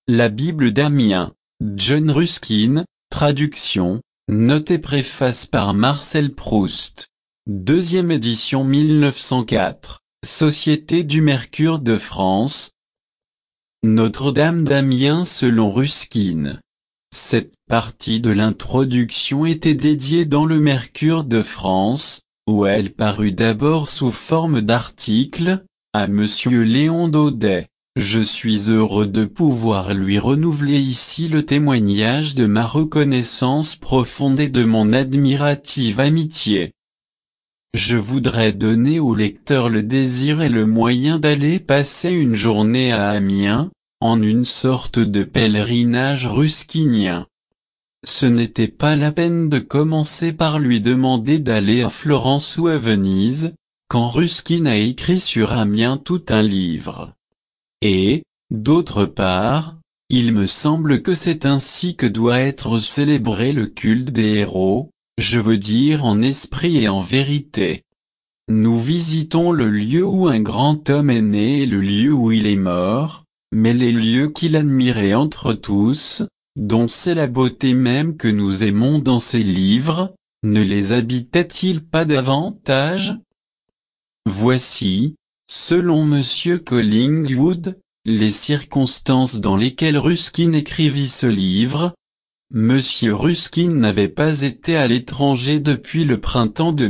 La Bible d'Amiens, John Ruskin, traduction, note et préface par Marcel Proust. Deuxième édition 1904, Société du Mercure de France. Notre-Dame d'Amiens selon Ruskin. Cette partie de l'introduction était dédiée dans le Mercure de France, où elle parut d'abord sous forme d'article, à Monsieur Léon Daudet. Je suis heureux de pouvoir lui renouveler ici le témoignage de ma reconnaissance profonde et de mon admirative amitié. Je voudrais donner au lecteur le désir et le moyen d'aller passer une journée à Amiens, en une sorte de pèlerinage ruskinien. Ce n'était pas la peine de commencer par lui demander d'aller à Florence ou à Venise, quand Ruskin a écrit sur Amiens tout un livre. Et, d'autre part, il me semble que c'est ainsi que doit être célébré le culte des héros, je veux dire en esprit et en vérité. Nous visitons le lieu où un grand homme est né et le lieu où il est mort, mais les lieux qu'il admirait entre tous, dont c'est la beauté même que nous aimons dans ses livres, ne les habitait-il pas davantage? Voici, selon M. Collingwood, les circonstances dans lesquelles Ruskin écrivit ce livre. M. Ruskin n'avait pas été à l'étranger depuis le printemps de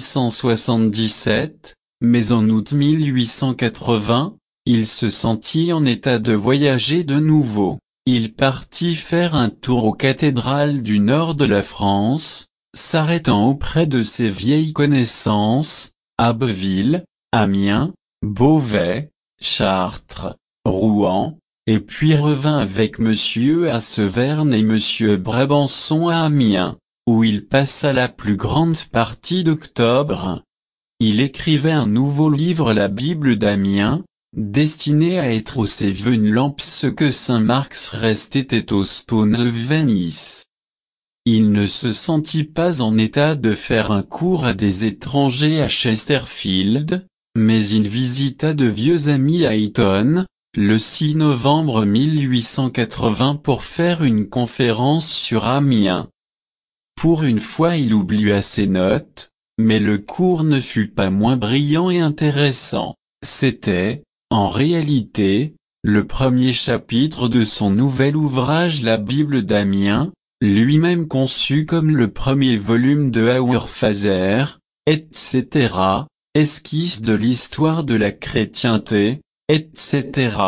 1877, mais en août 1880, il se sentit en état de voyager de nouveau. Il partit faire un tour aux cathédrales du nord de la France, s'arrêtant auprès de ses vieilles connaissances, Abbeville, Amiens, Beauvais, Chartres, Rouen, et puis revint avec Monsieur à Severn et Monsieur Brabançon à Amiens, où il passa la plus grande partie d'octobre. Il écrivait un nouveau livre, la Bible d'Amiens, destiné à être au Seven Lamps ce que Saint Mark's Rest était au Stone of Venice. Il ne se sentit pas en état de faire un cours à des étrangers à Chesterfield, mais il visita de vieux amis à Eton, le 6 novembre 1880 pour faire une conférence sur Amiens. Pour une fois il oublia ses notes, mais le cours ne fut pas moins brillant et intéressant. C'était, en réalité, le premier chapitre de son nouvel ouvrage La Bible d'Amiens, lui-même conçu comme le premier volume de Aurfazer, etc., esquisse de l'histoire de la chrétienté, etc.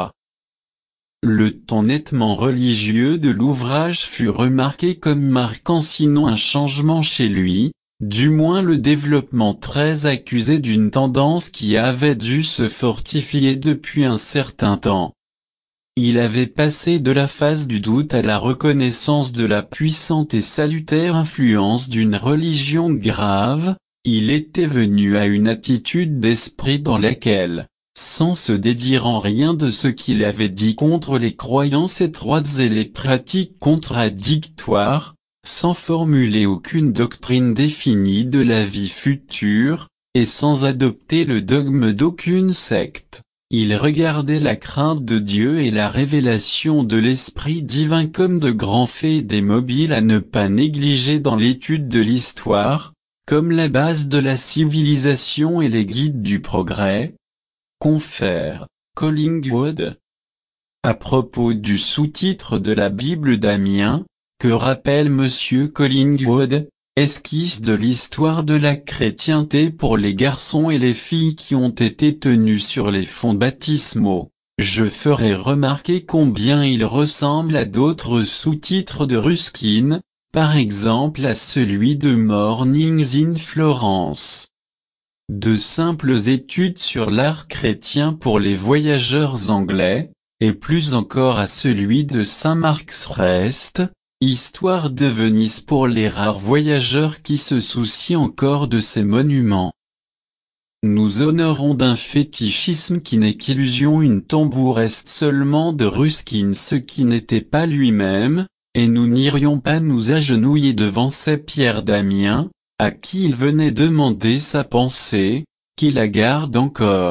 Le ton nettement religieux de l'ouvrage fut remarqué comme marquant sinon un changement chez lui, du moins le développement très accusé d'une tendance qui avait dû se fortifier depuis un certain temps. Il avait passé de la phase du doute à la reconnaissance de la puissante et salutaire influence d'une religion grave, il était venu à une attitude d'esprit dans laquelle, sans se dédire en rien de ce qu'il avait dit contre les croyances étroites et les pratiques contradictoires, sans formuler aucune doctrine définie de la vie future, et sans adopter le dogme d'aucune secte, il regardait la crainte de Dieu et la révélation de l'Esprit divin comme de grands faits des mobiles à ne pas négliger dans l'étude de l'histoire, comme la base de la civilisation et les guides du progrès. Confère, Collingwood. À propos du sous-titre de la Bible d'Amiens, que rappelle M. Collingwood, esquisse de l'histoire de la chrétienté pour les garçons et les filles qui ont été tenus sur les fonds baptismaux, je ferai remarquer combien il ressemble à d'autres sous-titres de Ruskin, par exemple à celui de Mornings in Florence. De simples études sur l'art chrétien pour les voyageurs anglais, et plus encore à celui de Saint Mark's Rest, Histoire de Venise pour les rares voyageurs qui se soucient encore de ces monuments. Nous honorons d'un fétichisme qui n'est qu'illusion une tambouresque seulement de Ruskin ce qui n'était pas lui-même, et nous n'irions pas nous agenouiller devant ces pierres d'Amiens, à qui il venait demander sa pensée, qui la garde encore.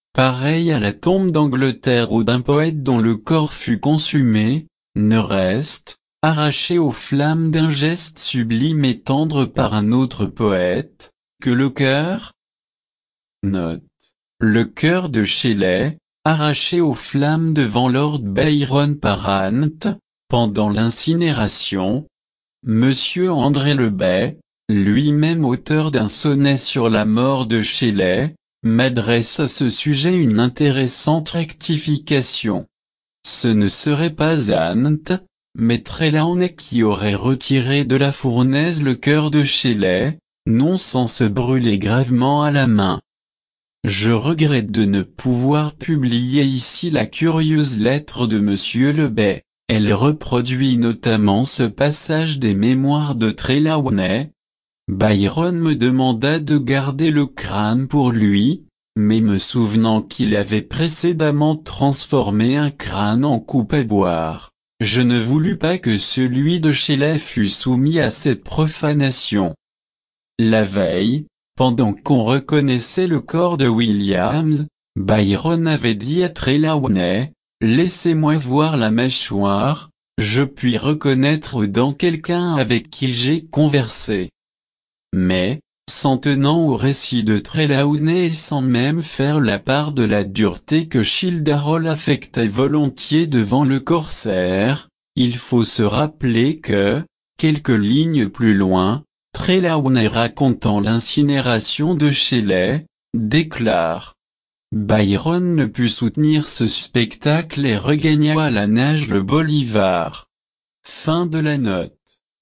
pareil à la tombe d'Angleterre ou d'un poète dont le corps fut consumé, ne reste, arraché aux flammes d'un geste sublime et tendre par un autre poète, que le cœur. Note. Le cœur de Shelley, arraché aux flammes devant Lord Byron par Ant, pendant l'incinération. Monsieur André Lebay, lui-même auteur d'un sonnet sur la mort de Shelley, m'adresse à ce sujet une intéressante rectification. Ce ne serait pas Ant, mais Trelawney qui aurait retiré de la fournaise le cœur de Shelley, non sans se brûler gravement à la main. Je regrette de ne pouvoir publier ici la curieuse lettre de Monsieur Lebay. Elle reproduit notamment ce passage des mémoires de Trelawney. Byron me demanda de garder le crâne pour lui, mais me souvenant qu'il avait précédemment transformé un crâne en coupe à boire, je ne voulus pas que celui de Shelley fût soumis à cette profanation. La veille, pendant qu'on reconnaissait le corps de Williams, Byron avait dit à Trelawney: laissez-moi voir la mâchoire, je puis reconnaître dans quelqu'un avec qui j'ai conversé. Mais, s'en tenant au récit de Trelawney et sans même faire la part de la dureté que Childerol affectait volontiers devant le corsaire, il faut se rappeler que, quelques lignes plus loin, Trelawney racontant l'incinération de Shelley, déclare: Byron ne put soutenir ce spectacle et regagna à la nage le Bolivar. Fin de la note.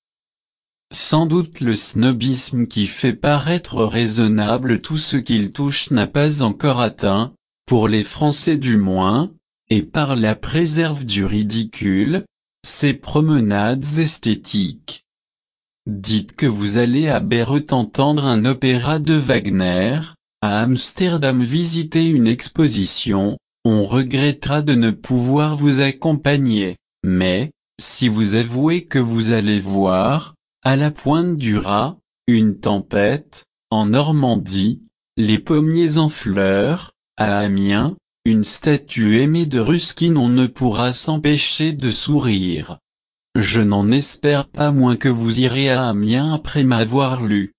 Sans doute le snobisme qui fait paraître raisonnable tout ce qu'il touche n'a pas encore atteint, pour les Français du moins, et par la préserve du ridicule, ses promenades esthétiques. Dites que vous allez à Bayreuth entendre un opéra de Wagner, à Amsterdam visiter une exposition, on regrettera de ne pouvoir vous accompagner, mais, si vous avouez que vous allez voir, à la Pointe du Raz, une tempête, en Normandie, les pommiers en fleurs, à Amiens, une statue aimée de Ruskin, on ne pourra s'empêcher de sourire. Je n'en espère pas moins que vous irez à Amiens après m'avoir lu.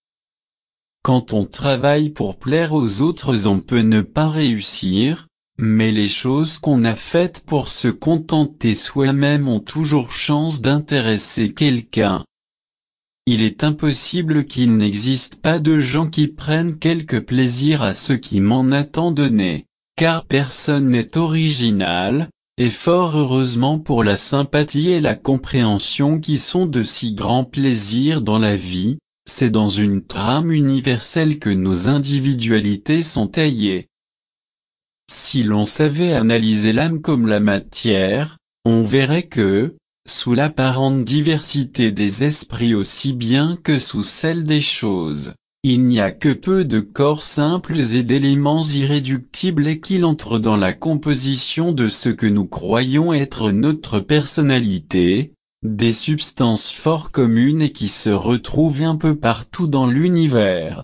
Quand on travaille pour plaire aux autres, on peut ne pas réussir, mais les choses qu'on a faites pour se contenter soi-même ont toujours chance d'intéresser quelqu'un. Il est impossible qu'il n'existe pas de gens qui prennent quelque plaisir à ce qui m'en a tant donné, car personne n'est original, et fort heureusement pour la sympathie et la compréhension qui sont de si grands plaisirs dans la vie. C'est dans une trame universelle que nos individualités sont taillées. Si l'on savait analyser l'âme comme la matière, on verrait que, sous l'apparente diversité des esprits aussi bien que sous celle des choses, il n'y a que peu de corps simples et d'éléments irréductibles et qu'il entre dans la composition de ce que nous croyons être notre personnalité, des substances fort communes et qui se retrouvent un peu partout dans l'univers.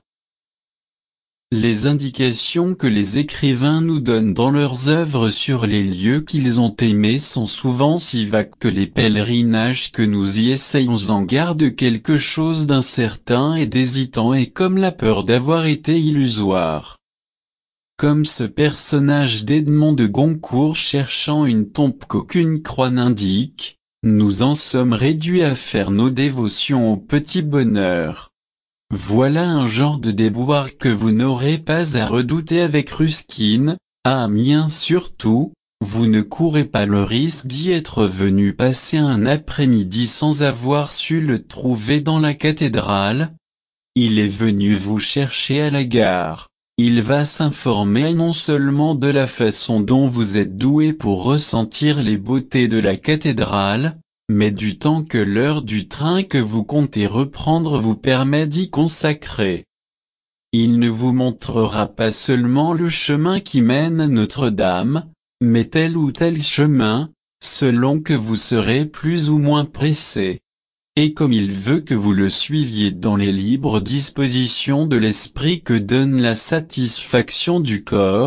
Les indications que les écrivains nous donnent dans leurs œuvres sur les lieux qu'ils ont aimés sont souvent si vagues que les pèlerinages que nous y essayons en gardent quelque chose d'incertain et d'hésitant, et comme la peur d'avoir été illusoire. Comme ce personnage d'Edmond de Goncourt cherchant une tombe qu'aucune croix n'indique, nous en sommes réduits à faire nos dévotions au petit bonheur. Voilà un genre de déboire que vous n'aurez pas à redouter avec Ruskin. À Amiens surtout, vous ne courez pas le risque d'y être venu passer un après-midi sans avoir su le trouver dans la cathédrale. Il est venu vous chercher à la gare. Il va s'informer non seulement de la façon dont vous êtes doué pour ressentir les beautés de la cathédrale, mais du temps que l'heure du train que vous comptez reprendre vous permet d'y consacrer. Il ne vous montrera pas seulement le chemin qui mène à Notre-Dame, mais tel ou tel chemin, selon que vous serez plus ou moins pressé. Et comme il veut que vous le suiviez dans les libres dispositions de l'esprit que donne la satisfaction du corps,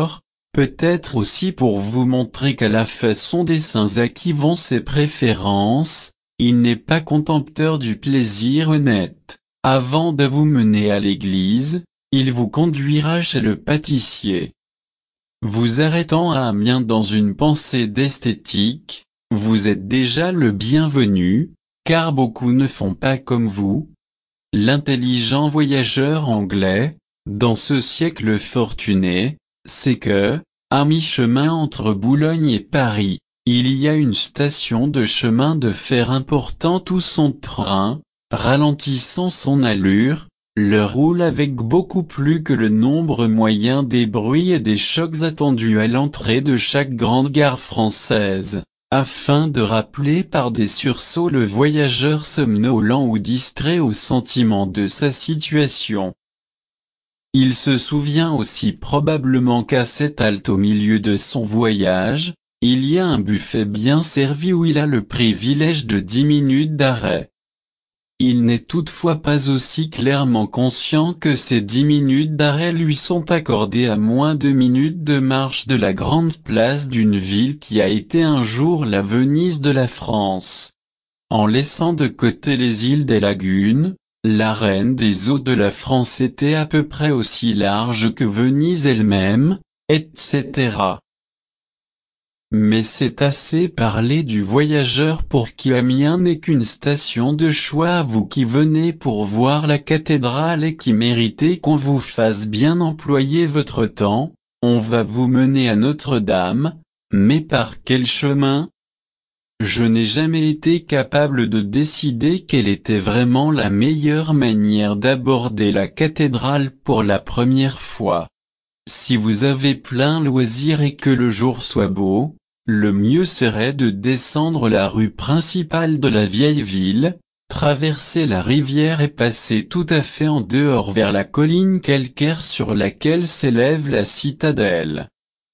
Peut-être aussi pour vous montrer qu'à la façon des saints à qui vont ses préférences, il n'est pas contempteur du plaisir honnête. Avant de vous mener à l'église, il vous conduira chez le pâtissier. Vous arrêtant à Amiens dans une pensée d'esthétique, vous êtes déjà le bienvenu, car beaucoup ne font pas comme vous. L'intelligent voyageur anglais, dans ce siècle fortuné, c'est que, à mi-chemin entre Boulogne et Paris, il y a une station de chemin de fer importante où son train, ralentissant son allure, le roule avec beaucoup plus que le nombre moyen des bruits et des chocs attendus à l'entrée de chaque grande gare française, afin de rappeler par des sursauts le voyageur somnolent ou distrait au sentiment de sa situation. Il se souvient aussi probablement qu'à cette halte au milieu de son voyage, il y a un buffet bien servi où il a le privilège de 10 minutes d'arrêt. Il n'est toutefois pas aussi clairement conscient que ces 10 minutes d'arrêt lui sont accordées à moins de minutes de marche de la grande place d'une ville qui a été un jour la Venise de la France. En laissant de côté les îles des lagunes, la reine des eaux de la France était à peu près aussi large que Venise elle-même, etc. Mais c'est assez parler du voyageur pour qui Amiens n'est qu'une station de choix à vous qui venez pour voir la cathédrale et qui méritez qu'on vous fasse bien employer votre temps. On va vous mener à Notre-Dame, mais par quel chemin ? Je n'ai jamais été capable de décider quelle était vraiment la meilleure manière d'aborder la cathédrale pour la première fois. Si vous avez plein loisir et que le jour soit beau, le mieux serait de descendre la rue principale de la vieille ville, traverser la rivière et passer tout à fait en dehors vers la colline calcaire sur laquelle s'élève la citadelle.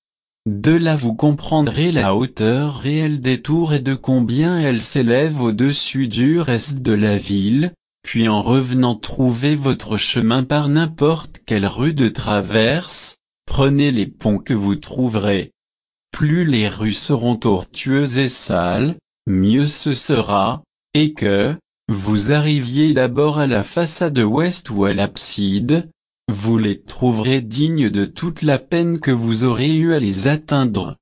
De là vous comprendrez la hauteur réelle des tours et de combien elles s'élèvent au-dessus du reste de la ville, puis en revenant trouver votre chemin par n'importe quelle rue de traverse, prenez les ponts que vous trouverez. Plus les rues seront tortueuses et sales, mieux ce sera, et que, vous arriviez d'abord à la façade ouest ou à l'abside, vous les trouverez dignes de toute la peine que vous aurez eu à les atteindre.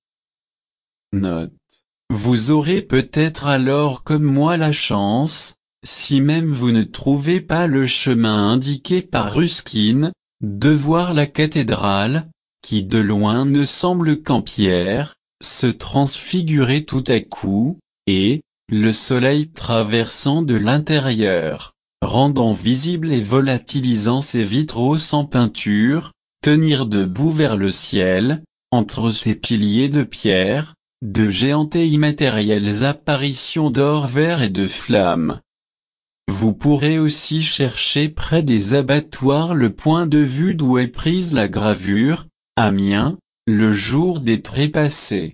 Note. Vous aurez peut-être alors comme moi la chance, si même vous ne trouvez pas le chemin indiqué par Ruskin, de voir la cathédrale, qui de loin ne semble qu'en pierre, se transfigurer tout à coup, et, le soleil traversant de l'intérieur, rendant visible et volatilisant ses vitraux sans peinture, tenir debout vers le ciel, entre ses piliers de pierre, de géantes et immatérielles apparitions d'or vert et de flammes. Vous pourrez aussi chercher près des abattoirs le point de vue d'où est prise la gravure, Amiens, le jour des trépassés.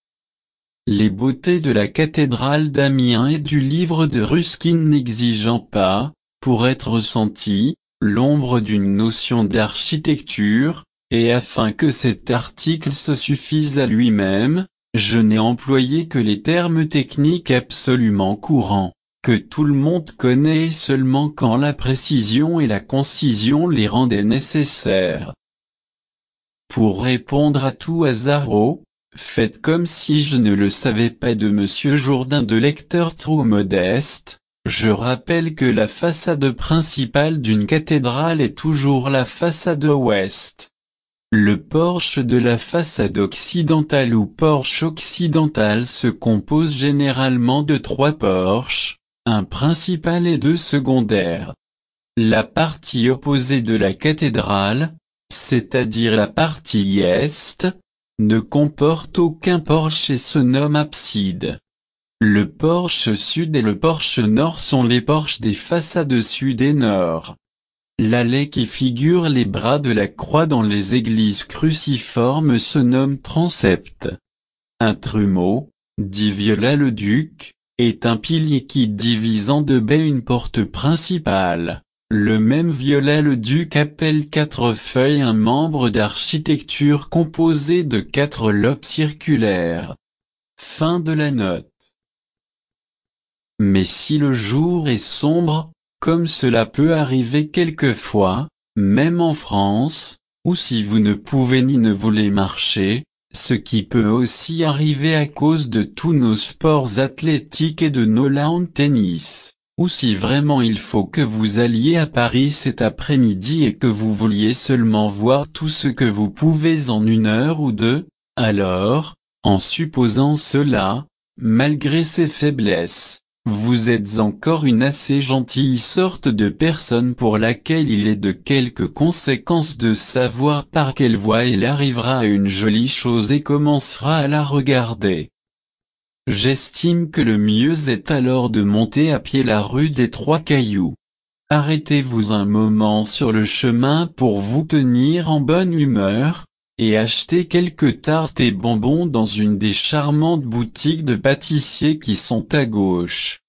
Les beautés de la cathédrale d'Amiens et du livre de Ruskin n'exigeant pas, pour être ressenties, l'ombre d'une notion d'architecture, et afin que cet article se suffise à lui-même, je n'ai employé que les termes techniques absolument courants, que tout le monde connaît seulement quand la précision et la concision les rendaient nécessaires. Pour répondre à tout hasard faites comme si je ne le savais pas de Monsieur Jourdain de lecteur trop modeste, je rappelle que la façade principale d'une cathédrale est toujours la façade ouest. Le porche de la façade occidentale ou porche occidental se compose généralement de 3 porches, un principal et 2 secondaires. La partie opposée de la cathédrale, c'est-à-dire la partie est, ne comporte aucun porche et se nomme abside. Le porche sud et le porche nord sont les porches des façades sud et nord. L'allée qui figure les bras de la croix dans les églises cruciformes se nomme transept. Un trumeau, dit Viollet-le-Duc, est un pilier qui divise en 2 baies une porte principale. Le même violet le duc appelle 4 feuilles un membre d'architecture composé de 4 lobes circulaires. Fin de la note. Mais si le jour est sombre, comme cela peut arriver quelquefois, même en France, ou si vous ne pouvez ni ne voulez marcher, ce qui peut aussi arriver à cause de tous nos sports athlétiques et de nos lawn tennis, ou si vraiment il faut que vous alliez à Paris cet après-midi et que vous vouliez seulement voir tout ce que vous pouvez en 1 heure ou 2, alors, en supposant cela, malgré ses faiblesses, vous êtes encore une assez gentille sorte de personne pour laquelle il est de quelque conséquence de savoir par quelle voie elle arrivera à une jolie chose et commencera à la regarder. J'estime que le mieux est alors de monter à pied la rue des 3 Cailloux. Arrêtez-vous un moment sur le chemin pour vous tenir en bonne humeur, et achetez quelques tartes et bonbons dans une des charmantes boutiques de pâtissiers qui sont à gauche.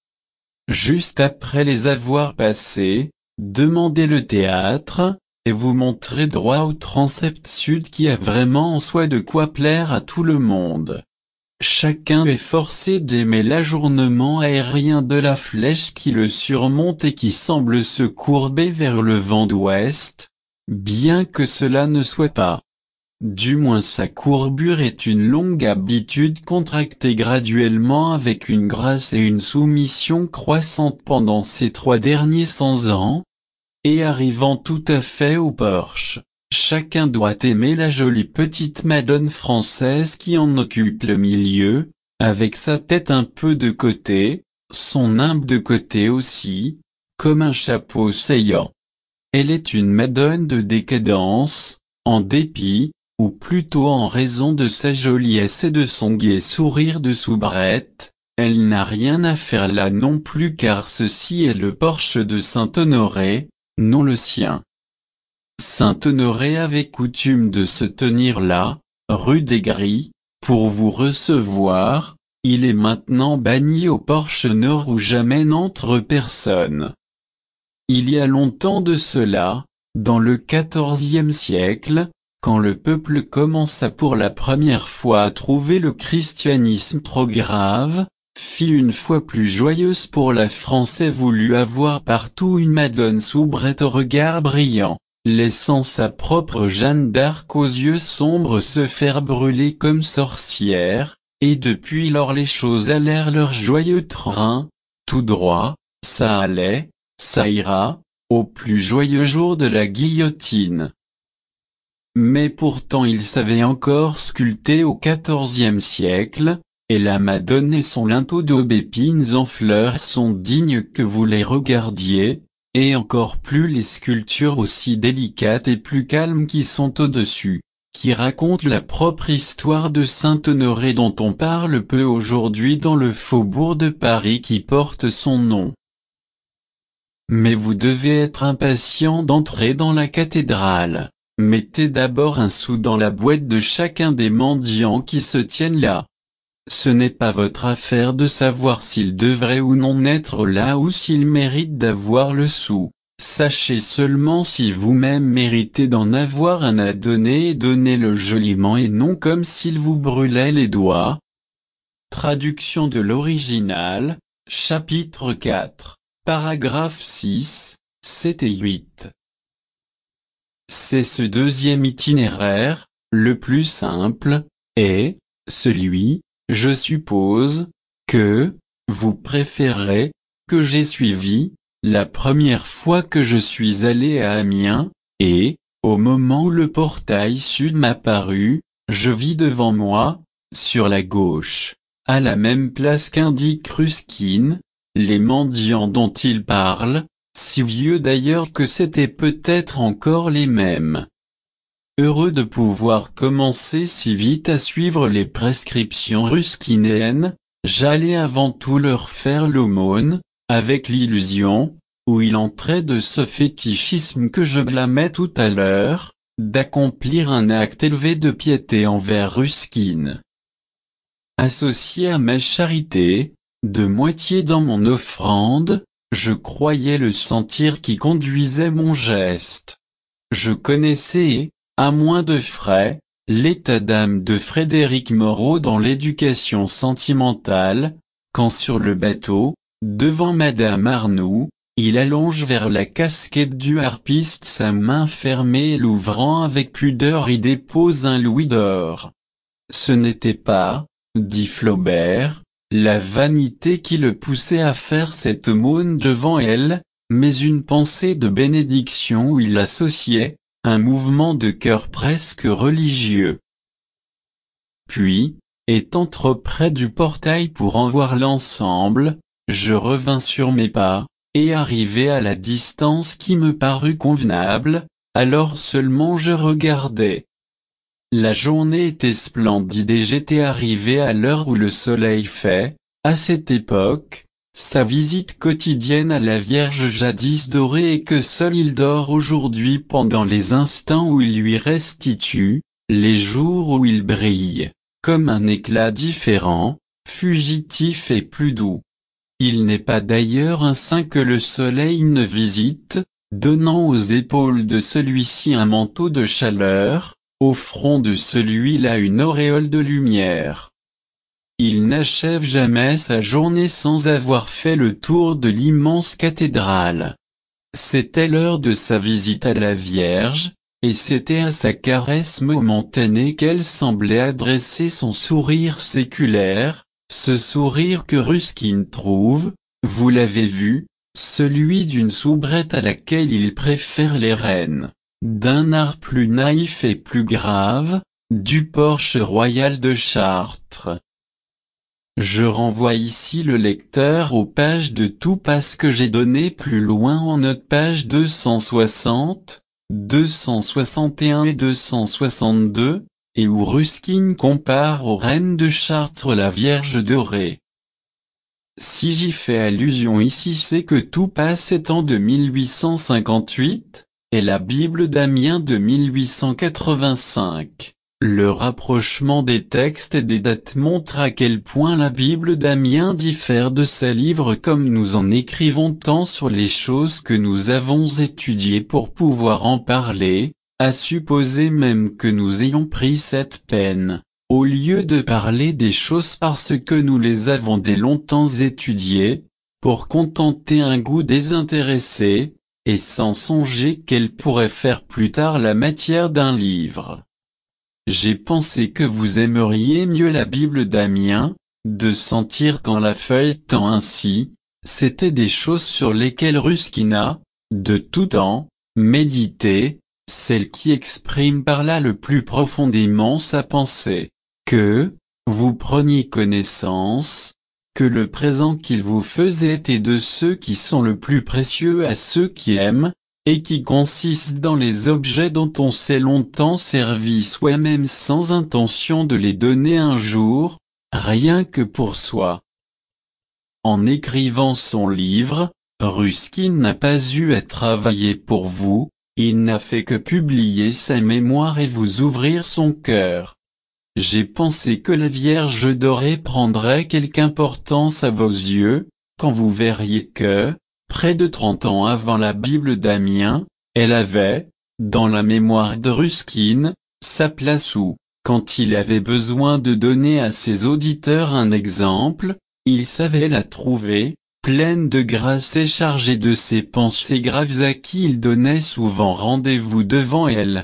Juste après les avoir passés, demandez le théâtre, et vous montrez droit au transept sud qui a vraiment en soi de quoi plaire à tout le monde. Chacun est forcé d'aimer l'ajournement aérien de la flèche qui le surmonte et qui semble se courber vers le vent d'ouest, bien que cela ne soit pas. Du moins sa courbure est une longue habitude contractée graduellement avec une grâce et une soumission croissantes pendant ces 3 derniers 100 ans, et arrivant tout à fait au porche. Chacun doit aimer la jolie petite madone française qui en occupe le milieu, avec sa tête un peu de côté, son nimbe de côté aussi, comme un chapeau saillant. Elle est une madone de décadence, en dépit, ou plutôt en raison de sa joliesse et de son gai sourire de soubrette, elle n'a rien à faire là non plus car ceci est le porche de Saint-Honoré, non le sien. Saint-Honoré avait coutume de se tenir là, rue des Grilles, pour vous recevoir, il est maintenant banni au porche nord où jamais n'entre personne. Il y a longtemps de cela, dans le XIVe siècle, quand le peuple commença pour la première fois à trouver le christianisme trop grave, fit une fois plus joyeuse pour la France et voulut avoir partout une madone soubrette au regard brillant, laissant sa propre Jeanne d'Arc aux yeux sombres se faire brûler comme sorcière, et depuis lors les choses allèrent leur joyeux train, tout droit, ça allait, ça ira, au plus joyeux jour de la guillotine. Mais pourtant il savait encore sculpter au XIVe siècle, et la Madone et son linteau d'aubépines en fleurs sont dignes que vous les regardiez, et encore plus les sculptures aussi délicates et plus calmes qui sont au-dessus, qui racontent la propre histoire de Saint-Honoré dont on parle peu aujourd'hui dans le faubourg de Paris qui porte son nom. Mais vous devez être impatient d'entrer dans la cathédrale. Mettez d'abord un sou dans la boîte de chacun des mendiants qui se tiennent là. Ce n'est pas votre affaire de savoir s'ils devraient ou non être là ou s'ils méritent d'avoir le sou. Sachez seulement si vous-même méritez d'en avoir un à donner et donnez-le joliment et non comme s'il vous brûlait les doigts. Traduction de l'original, chapitre 4, paragraphe 6, 7 et 8. C'est ce deuxième itinéraire, le plus simple, et celui, je suppose, que vous préférez, que j'ai suivi, la première fois que je suis allé à Amiens, et, au moment où le portail sud m'apparut, je vis devant moi, sur la gauche, à la même place qu'indique Ruskin, les mendiants dont il parle, si vieux d'ailleurs que c'étaient peut-être encore les mêmes. Heureux de pouvoir commencer si vite à suivre les prescriptions ruskiniennes, j'allais avant tout leur faire l'aumône, avec l'illusion, où il entrait de ce fétichisme que je blâmais tout à l'heure, d'accomplir un acte élevé de piété envers Ruskin. Associé à ma charité, de moitié dans mon offrande, Je croyais le sentir qui conduisait mon geste. Je connaissais, à moins de frais, l'état d'âme de Frédéric Moreau dans l'éducation sentimentale, quand sur le bateau, devant Madame Arnoux, il allonge vers la casquette du harpiste sa main fermée et l'ouvrant avec pudeur y dépose un louis d'or. Ce n'était pas, dit Flaubert, la vanité qui le poussait à faire cette aumône devant elle, mais une pensée de bénédiction où il associait un mouvement de cœur presque religieux. Puis, étant trop près du portail pour en voir l'ensemble, je revins sur mes pas, et arrivé à la distance qui me parut convenable, alors seulement je regardai. La journée était splendide et j'étais arrivé à l'heure où le soleil fait, à cette époque, sa visite quotidienne à la Vierge jadis dorée et que seul il dort aujourd'hui pendant les instants où il lui restitue, les jours où il brille, comme un éclat différent, fugitif et plus doux. Il n'est pas d'ailleurs un saint que le soleil ne visite, donnant aux épaules de celui-ci un manteau de chaleur, au front de celui-là une auréole de lumière. Il n'achève jamais sa journée sans avoir fait le tour de l'immense cathédrale. C'était l'heure de sa visite à la Vierge, et c'était à sa caresse momentanée qu'elle semblait adresser son sourire séculaire, ce sourire que Ruskin trouve, vous l'avez vu, celui d'une soubrette à laquelle il préfère les reines, d'un art plus naïf et plus grave, du porche royal de Chartres. Je renvoie ici le lecteur aux pages de Tout passe que j'ai données plus loin en note page 260, 261 et 262, et où Ruskin compare aux reines de Chartres la Vierge dorée. Si j'y fais allusion ici c'est que Tout passe étant de 1858, et la Bible d'Amiens de 1885. Le rapprochement des textes et des dates montre à quel point la Bible d'Amiens diffère de ces livres comme nous en écrivons tant sur les choses que nous avons étudiées pour pouvoir en parler, à supposer même que nous ayons pris cette peine, au lieu de parler des choses parce que nous les avons dès longtemps étudiées, pour contenter un goût désintéressé, et sans songer qu'elle pourrait faire plus tard la matière d'un livre. J'ai pensé que vous aimeriez mieux la Bible d'Amiens, de sentir qu'en la feuilletant ainsi, c'était des choses sur lesquelles Ruskin a, de tout temps, médité, celles qui expriment par là le plus profondément sa pensée, que, vous preniez connaissance, que le présent qu'il vous faisait était de ceux qui sont le plus précieux à ceux qui aiment, et qui consiste dans les objets dont on s'est longtemps servi soi-même sans intention de les donner un jour, rien que pour soi. En écrivant son livre, Ruskin n'a pas eu à travailler pour vous, il n'a fait que publier sa mémoire et vous ouvrir son cœur. J'ai pensé que la Vierge dorée prendrait quelque importance à vos yeux, quand vous verriez que, près de 30 ans avant la Bible d'Amiens, elle avait, dans la mémoire de Ruskin, sa place où, quand il avait besoin de donner à ses auditeurs un exemple, il savait la trouver, pleine de grâce et chargée de ses pensées graves à qui il donnait souvent rendez-vous devant elle.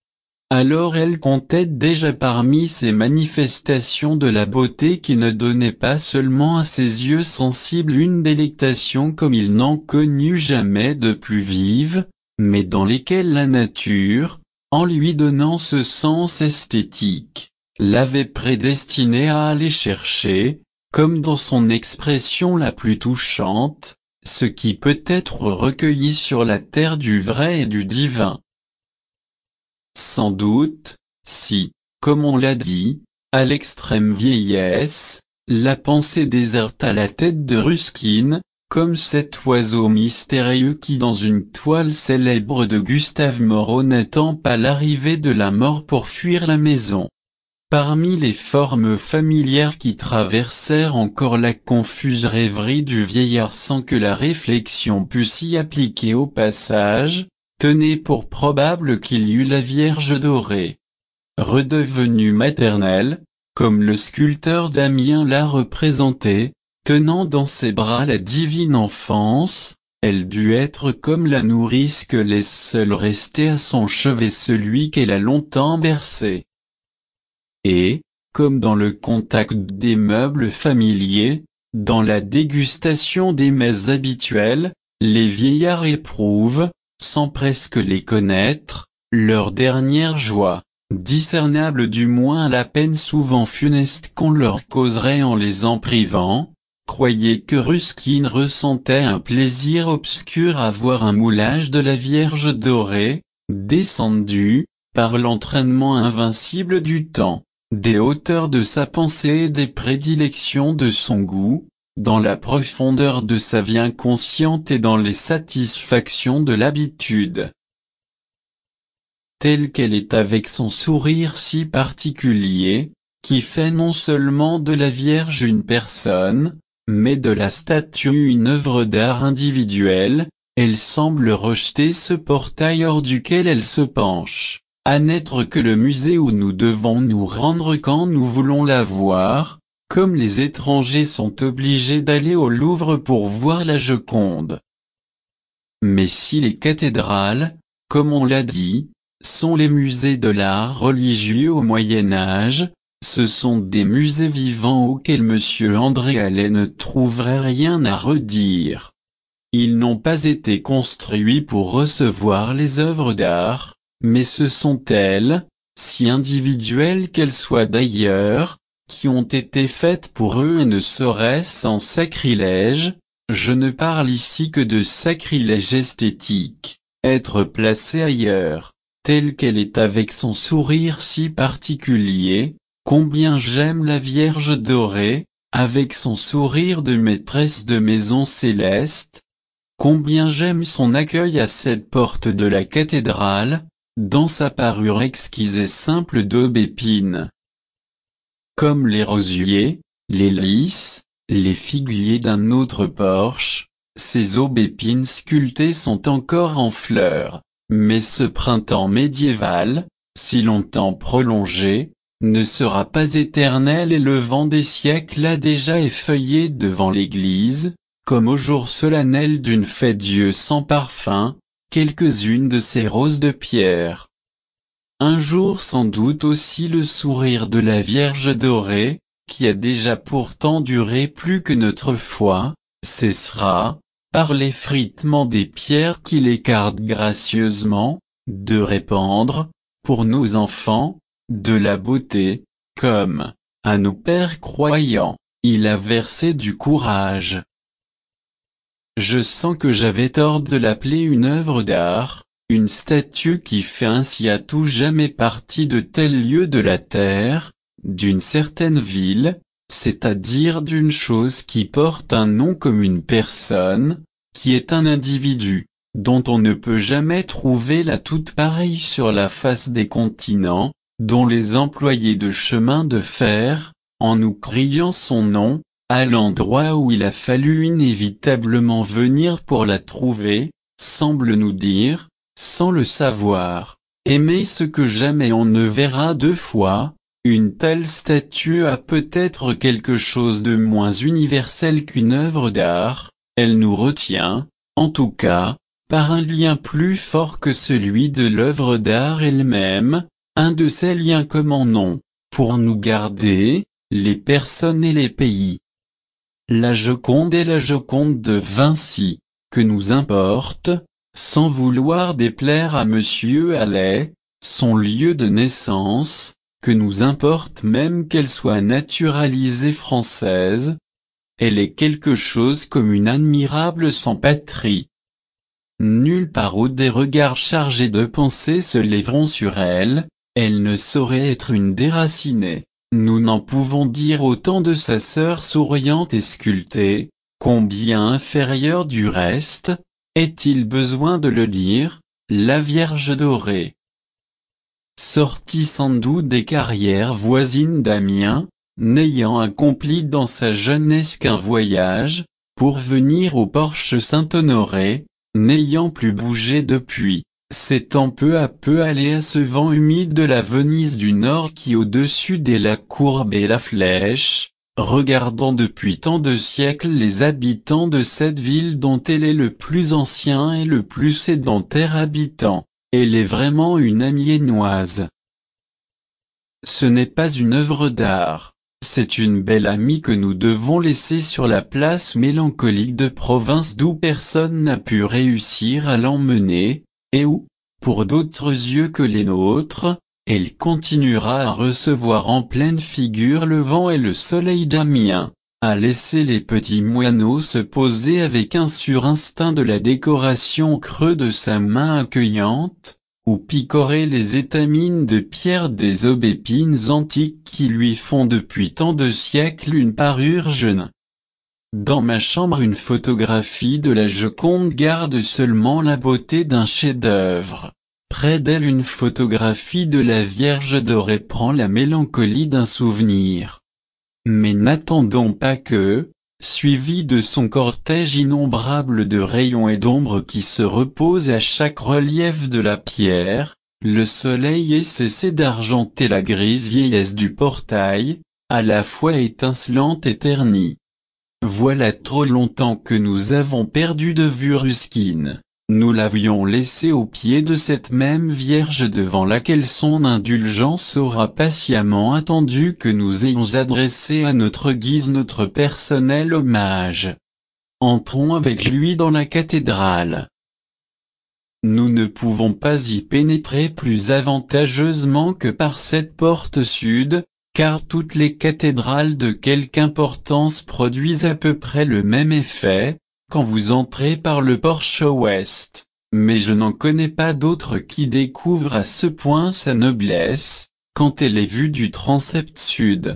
Alors elle comptait déjà parmi ces manifestations de la beauté qui ne donnaient pas seulement à ses yeux sensibles une délectation comme il n'en connut jamais de plus vive, mais dans lesquelles la nature, en lui donnant ce sens esthétique, l'avait prédestiné à aller chercher, comme dans son expression la plus touchante, ce qui peut être recueilli sur la terre du vrai et du divin. Sans doute, si, comme on l'a dit, à l'extrême vieillesse, la pensée déserta la tête de Ruskin, comme cet oiseau mystérieux qui dans une toile célèbre de Gustave Moreau n'attend pas l'arrivée de la mort pour fuir la maison. Parmi les formes familières qui traversèrent encore la confuse rêverie du vieillard sans que la réflexion pût s'y appliquer au passage, tenez pour probable qu'il y eut la Vierge dorée. Redevenue maternelle, comme le sculpteur Damien l'a représentée, tenant dans ses bras la divine enfance, elle dut être comme la nourrice que laisse seul rester à son chevet celui qu'elle a longtemps bercé. Et, comme dans le contact des meubles familiers, dans la dégustation des mets habituels, les vieillards éprouvent, sans presque les connaître, leur dernière joie, discernable du moins à la peine souvent funeste qu'on leur causerait en les en privant. Croyez que Ruskin ressentait un plaisir obscur à voir un moulage de la Vierge dorée, descendu, par l'entraînement invincible du temps, des hauteurs de sa pensée et des prédilections de son goût, dans la profondeur de sa vie inconsciente et dans les satisfactions de l'habitude. Telle qu'elle est avec son sourire si particulier, qui fait non seulement de la Vierge une personne, mais de la statue une œuvre d'art individuelle, elle semble rejeter ce portail hors duquel elle se penche, à n'être que le musée où nous devons nous rendre quand nous voulons la voir, comme les étrangers sont obligés d'aller au Louvre pour voir la Joconde. Mais si les cathédrales, comme on l'a dit, sont les musées de l'art religieux au Moyen Âge, ce sont des musées vivants auxquels M. André Alais ne trouverait rien à redire. Ils n'ont pas été construits pour recevoir les œuvres d'art, mais ce sont elles, si individuelles qu'elles soient d'ailleurs, qui ont été faites pour eux et ne serait-ce sans sacrilège, je ne parle ici que de sacrilège esthétique, être placée ailleurs, telle qu'elle est avec son sourire si particulier. Combien j'aime la Vierge dorée, avec son sourire de maîtresse de maison céleste. Combien j'aime son accueil à cette porte de la cathédrale, dans sa parure exquise et simple d'aubépine. Comme les rosiers, les lys, les figuiers d'un autre porche, ces aubépines sculptées sont encore en fleurs, mais ce printemps médiéval, si longtemps prolongé, ne sera pas éternel et le vent des siècles a déjà effeuillé devant l'église, comme au jour solennel d'une fête Dieu sans parfum, quelques-unes de ces roses de pierre. Un jour sans doute aussi le sourire de la Vierge dorée, qui a déjà pourtant duré plus que notre foi, cessera, par l'effritement des pierres qui l'écartent gracieusement, de répandre, pour nos enfants, de la beauté, comme, à nos pères croyants, il a versé du courage. Je sens que j'avais tort de l'appeler une œuvre d'art, une statue qui fait ainsi à tout jamais partie de tel lieu de la terre, d'une certaine ville, c'est-à-dire d'une chose qui porte un nom comme une personne, qui est un individu, dont on ne peut jamais trouver la toute pareille sur la face des continents, dont les employés de chemin de fer, en nous criant son nom, à l'endroit où il a fallu inévitablement venir pour la trouver, semblent nous dire, sans le savoir, aimer ce que jamais on ne verra deux fois, une telle statue a peut-être quelque chose de moins universel qu'une œuvre d'art, elle nous retient, en tout cas, par un lien plus fort que celui de l'œuvre d'art elle-même, un de ces liens comme en ont, pour nous garder, les personnes et les pays. La Joconde est la Joconde de Vinci, que nous importe, sans vouloir déplaire à Monsieur Alais, son lieu de naissance, que nous importe même qu'elle soit naturalisée française. Elle est quelque chose comme une admirable sans-patrie. Nulle part où des regards chargés de pensée se lèveront sur elle, elle ne saurait être une déracinée. Nous n'en pouvons dire autant de sa sœur souriante et sculptée, combien inférieure du reste, est-il besoin de le dire, la Vierge dorée. sorti sans doute des carrières voisines d'Amiens, n'ayant accompli dans sa jeunesse qu'un voyage, pour venir au Porche Saint-Honoré, n'ayant plus bougé depuis, s'étant peu à peu allé à ce vent humide de la Venise du Nord qui au-dessus des lacs courbait la flèche, regardant depuis tant de siècles les habitants de cette ville dont elle est le plus ancien et le plus sédentaire habitant. Elle est vraiment une amiénoise. Ce n'est pas une œuvre d'art, c'est une belle amie que nous devons laisser sur la place mélancolique de province d'où personne n'a pu réussir à l'emmener, et où, pour d'autres yeux que les nôtres, elle continuera à recevoir en pleine figure le vent et le soleil d'Amiens, à laisser les petits moineaux se poser avec un surinstinct de la décoration au creux de sa main accueillante, ou picorer les étamines de pierre des aubépines antiques qui lui font depuis tant de siècles une parure jeune. Dans ma chambre une photographie de la Joconde garde seulement la beauté d'un chef-d'œuvre. Près d'elle une photographie de la Vierge dorée prend la mélancolie d'un souvenir. Mais n'attendons pas que, suivi de son cortège innombrable de rayons et d'ombres qui se reposent à chaque relief de la pierre, le soleil ait cessé d'argenter la grise vieillesse du portail, à la fois étincelante et ternie. Voilà trop longtemps que nous avons perdu de vue Ruskin. Nous l'avions laissé au pied de cette même Vierge devant laquelle son indulgence aura patiemment attendu que nous ayons adressé à notre guise notre personnel hommage. Entrons avec lui dans la cathédrale. Nous ne pouvons pas y pénétrer plus avantageusement que par cette porte sud, car toutes les cathédrales de quelque importance produisent à peu près le même effet, quand vous entrez par le porche ouest, mais je n'en connais pas d'autre qui découvre à ce point sa noblesse, quand elle est vue du transept sud.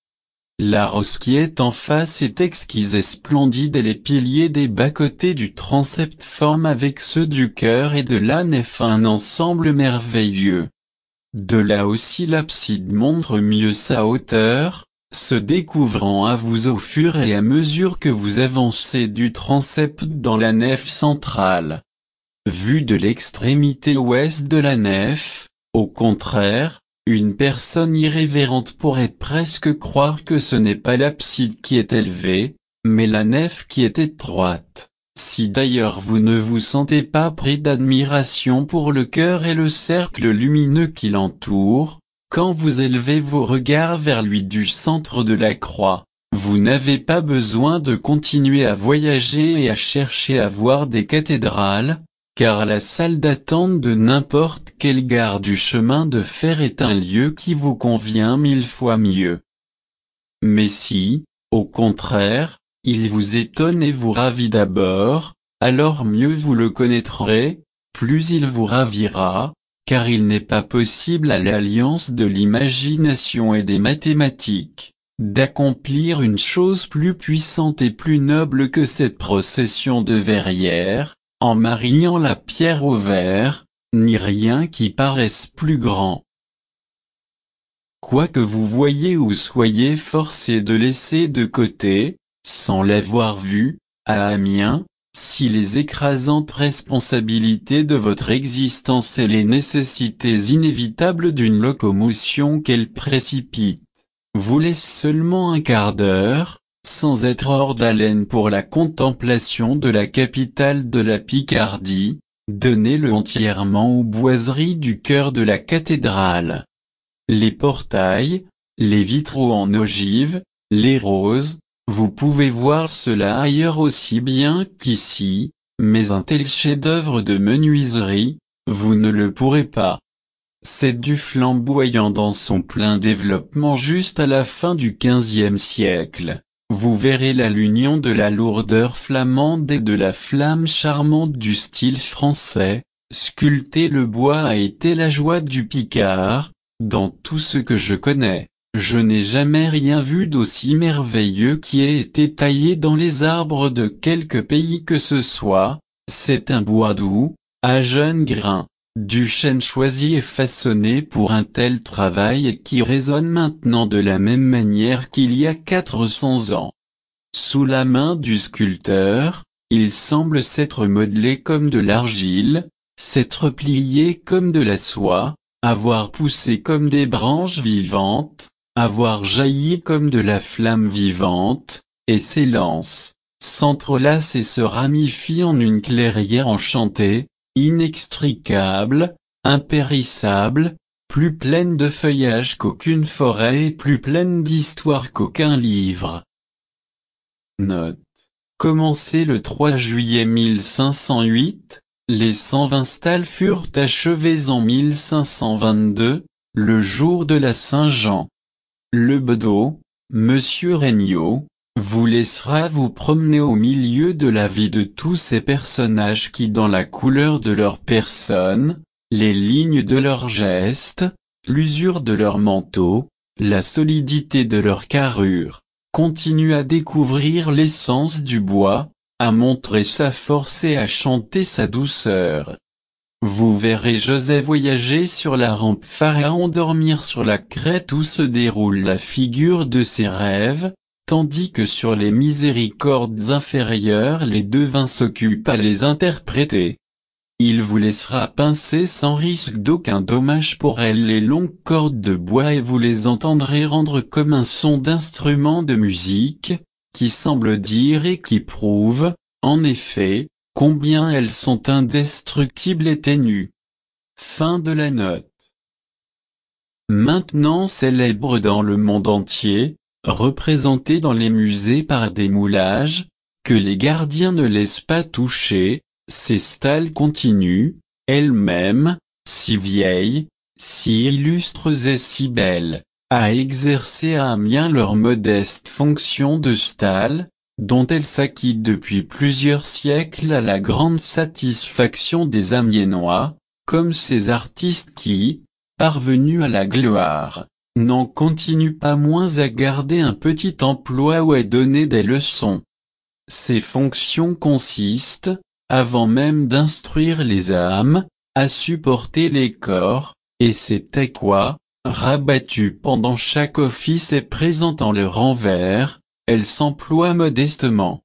La rose qui est en face est exquise et splendide et les piliers des bas-côtés du transept forment avec ceux du chœur et de la nef un ensemble merveilleux. De là aussi l'abside montre mieux sa hauteur, se découvrant à vous au fur et à mesure que vous avancez du transept dans la nef centrale. Vu de l'extrémité ouest de la nef, au contraire, une personne irrévérente pourrait presque croire que ce n'est pas l'abside qui est élevée, mais la nef qui est étroite. Si d'ailleurs vous ne vous sentez pas pris d'admiration pour le chœur et le cercle lumineux qui l'entoure, quand vous élevez vos regards vers lui du centre de la croix, vous n'avez pas besoin de continuer à voyager et à chercher à voir des cathédrales, car la salle d'attente de n'importe quelle gare du chemin de fer est un lieu qui vous convient 1000 fois mieux. Mais si, au contraire, il vous étonne et vous ravit d'abord, alors mieux vous le connaîtrez, plus il vous ravira, car il n'est pas possible à l'alliance de l'imagination et des mathématiques, d'accomplir une chose plus puissante et plus noble que cette procession de verrières, en mariant la pierre au verre, ni rien qui paraisse plus grand. Quoi que vous voyiez ou soyez forcé de laisser de côté, sans l'avoir vu, à Amiens, si les écrasantes responsabilités de votre existence et les nécessités inévitables d'une locomotion qu'elle précipite, vous laissent seulement un quart d'heure, sans être hors d'haleine pour la contemplation de la capitale de la Picardie, donnez-le entièrement aux boiseries du chœur de la cathédrale. Les portails, les vitraux en ogive, les roses, vous pouvez voir cela ailleurs aussi bien qu'ici, mais un tel chef-d'œuvre de menuiserie, vous ne le pourrez pas. C'est du flamboyant dans son plein développement juste à la fin du XVe siècle. Vous verrez l'union de la lourdeur flamande et de la flamme charmante du style français. Sculpter le bois a été la joie du Picard. Dans tout ce que je connais, je n'ai jamais rien vu d'aussi merveilleux qui ait été taillé dans les arbres de quelque pays que ce soit. C'est un bois doux, à jeunes grains, du chêne choisi et façonné pour un tel travail et qui résonne maintenant de la même manière qu'il y a 400 ans. Sous la main du sculpteur, il semble s'être modelé comme de l'argile, s'être plié comme de la soie, avoir poussé comme des branches vivantes, avoir jailli comme de la flamme vivante, et s'élance, s'entrelace et se ramifie en une clairière enchantée, inextricable, impérissable, plus pleine de feuillage qu'aucune forêt et plus pleine d'histoire qu'aucun livre. Note. Commencé le 3 juillet 1508, les 120 stalles furent achevées en 1522, le jour de la Saint-Jean. Le bedeau, Monsieur Regnault, vous laissera vous promener au milieu de la vie de tous ces personnages qui dans la couleur de leur personne, les lignes de leurs gestes, l'usure de leur manteau, la solidité de leur carrure, continuent à découvrir l'essence du bois, à montrer sa force et à chanter sa douceur. Vous verrez Joseph voyager sur la rampe Pharaon dormir sur la crête où se déroule la figure de ses rêves, tandis que sur les miséricordes inférieures les devins s'occupent à les interpréter. Il vous laissera pincer sans risque d'aucun dommage pour elles les longues cordes de bois et vous les entendrez rendre comme un son d'instrument de musique, qui semble dire et qui prouve, en effet, combien elles sont indestructibles et ténues. Fin de la note. Maintenant célèbre dans le monde entier, représenté dans les musées par des moulages, que les gardiens ne laissent pas toucher, ces stalles continuent, elles-mêmes, si vieilles, si illustres et si belles, à exercer à Amiens leur modeste fonction de stalles, dont elles s'acquittent depuis plusieurs siècles à la grande satisfaction des Amiénois, comme ces artistes qui, parvenus à la gloire, n'en continuent pas moins à garder un petit emploi ou à donner des leçons. Ces fonctions consistent, avant même d'instruire les âmes, à supporter les corps, et c'est à quoi, rabattues pendant chaque office et présentant leur envers, elles s'emploient modestement.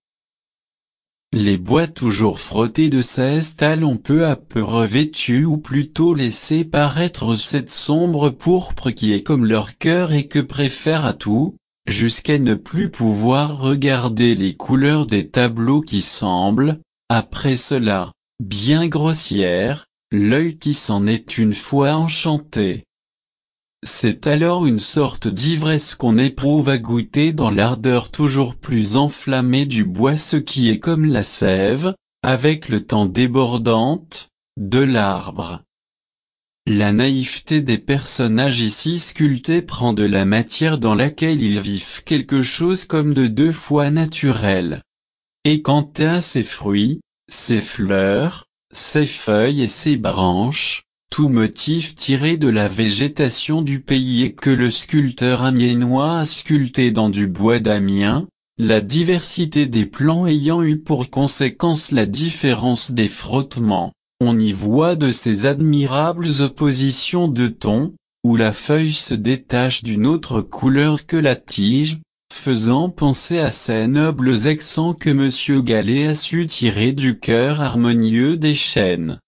Les bois toujours frottés de ces stalles ont peu à peu revêtu ou plutôt laissé paraître cette sombre pourpre qui est comme leur cœur et que préfèrent à tout, jusqu'à ne plus pouvoir regarder les couleurs des tableaux qui semblent, après cela, bien grossières, l'œil qui s'en est une fois enchanté. C'est alors une sorte d'ivresse qu'on éprouve à goûter dans l'ardeur toujours plus enflammée du bois ce qui est comme la sève, avec le temps débordante, de l'arbre. La naïveté des personnages ici sculptés prend de la matière dans laquelle ils vivent quelque chose comme de deux fois naturel. Et quant à ses fruits, ses fleurs, ses feuilles et ses branches, tout motif tiré de la végétation du pays et que le sculpteur amiénois a sculpté dans du bois d'Amiens, la diversité des plants ayant eu pour conséquence la différence des frottements, on y voit de ces admirables oppositions de tons, où la feuille se détache d'une autre couleur que la tige, faisant penser à ces nobles accents que M. Gallet a su tirer du cœur harmonieux des chênes.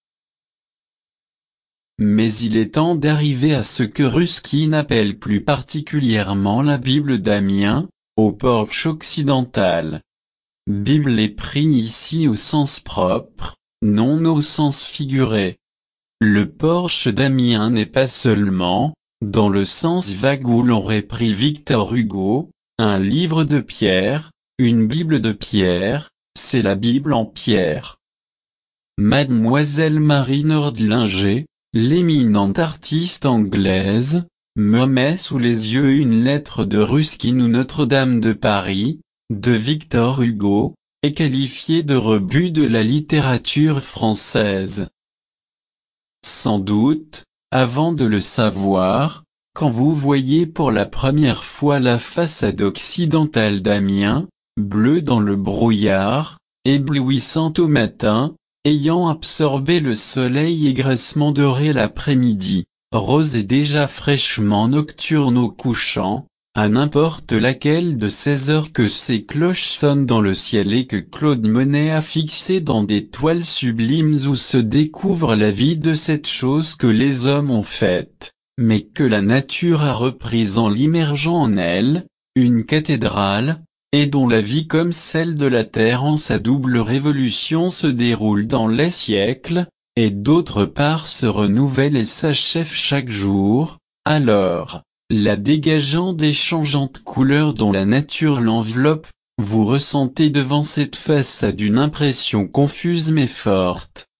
Mais il est temps d'arriver à ce que Ruskin appelle plus particulièrement la Bible d'Amiens, au porche occidental. Bible est pris ici au sens propre, non au sens figuré. Le porche d'Amiens n'est pas seulement, dans le sens vague où l'aurait pris Victor Hugo, un livre de pierre, une Bible de pierre, c'est la Bible en pierre. Mademoiselle Marie Nordlinger, l'éminente artiste anglaise, me met sous les yeux une lettre de Ruskin ou Notre-Dame de Paris, de Victor Hugo, est qualifiée de rebut de la littérature française. Sans doute, avant de le savoir, quand vous voyez pour la première fois la façade occidentale d'Amiens, bleue dans le brouillard, éblouissante au matin, ayant absorbé le soleil aigrement doré l'après-midi, rose et déjà fraîchement nocturne au couchant, à n'importe laquelle de ces heures que ces cloches sonnent dans le ciel et que Claude Monet a fixé dans des toiles sublimes où se découvre la vie de cette chose que les hommes ont faite, mais que la nature a reprise en l'immergeant en elle, une cathédrale, et dont la vie comme celle de la terre en sa double révolution se déroule dans les siècles, et d'autre part se renouvelle et s'achève chaque jour, alors, la dégageant des changeantes couleurs dont la nature l'enveloppe, vous ressentez devant cette façade une impression confuse mais forte.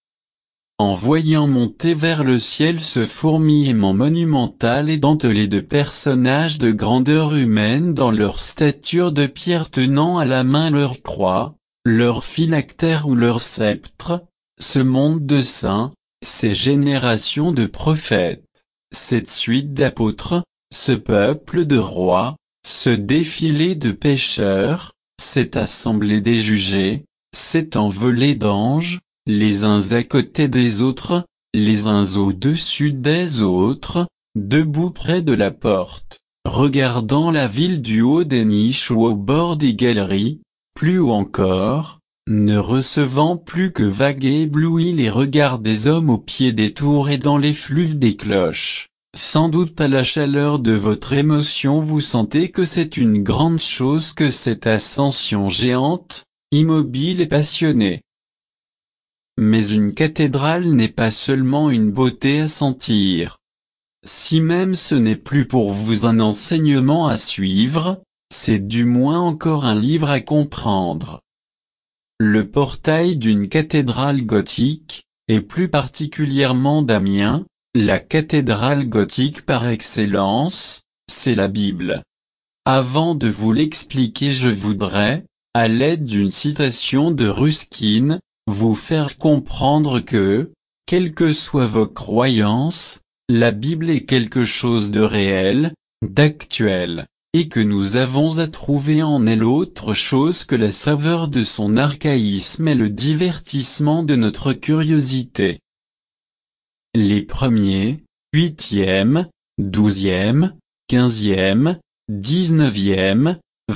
En voyant monter vers le ciel ce fourmillement monumental et dentelé de personnages de grandeur humaine dans leur stature de pierre tenant à la main leur croix, leur phylactère ou leur sceptre, ce monde de saints, ces générations de prophètes, cette suite d'apôtres, ce peuple de rois, ce défilé de pécheurs, cette assemblée des jugés, cette envolée d'anges, les uns à côté des autres, les uns au-dessus des autres, debout près de la porte, regardant la ville du haut des niches ou au bord des galeries, plus haut encore, ne recevant plus que vagues et éblouis les regards des hommes au pied des tours et dans les fleuves des cloches. Sans doute à la chaleur de votre émotion vous sentez que c'est une grande chose que cette ascension géante, immobile et passionnée. Mais une cathédrale n'est pas seulement une beauté à sentir. Si même ce n'est plus pour vous un enseignement à suivre, c'est du moins encore un livre à comprendre. Le portail d'une cathédrale gothique, et plus particulièrement d'Amiens, la cathédrale gothique par excellence, c'est la Bible. Avant de vous l'expliquer, je voudrais, à l'aide d'une citation de Ruskin, vous faire comprendre que, quelles que soient vos croyances, la Bible est quelque chose de réel, d'actuel, et que nous avons à trouver en elle autre chose que la saveur de son archaïsme et le divertissement de notre curiosité. Les premiers, 8e, 12e, 15e, 19e,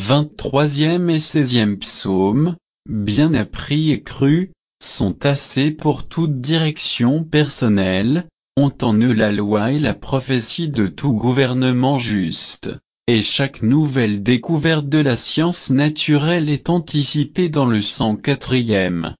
23e et 16e psaumes, bien appris et crus, sont assez pour toute direction personnelle, ont en eux la loi et la prophétie de tout gouvernement juste, et chaque nouvelle découverte de la science naturelle est anticipée dans le 104e.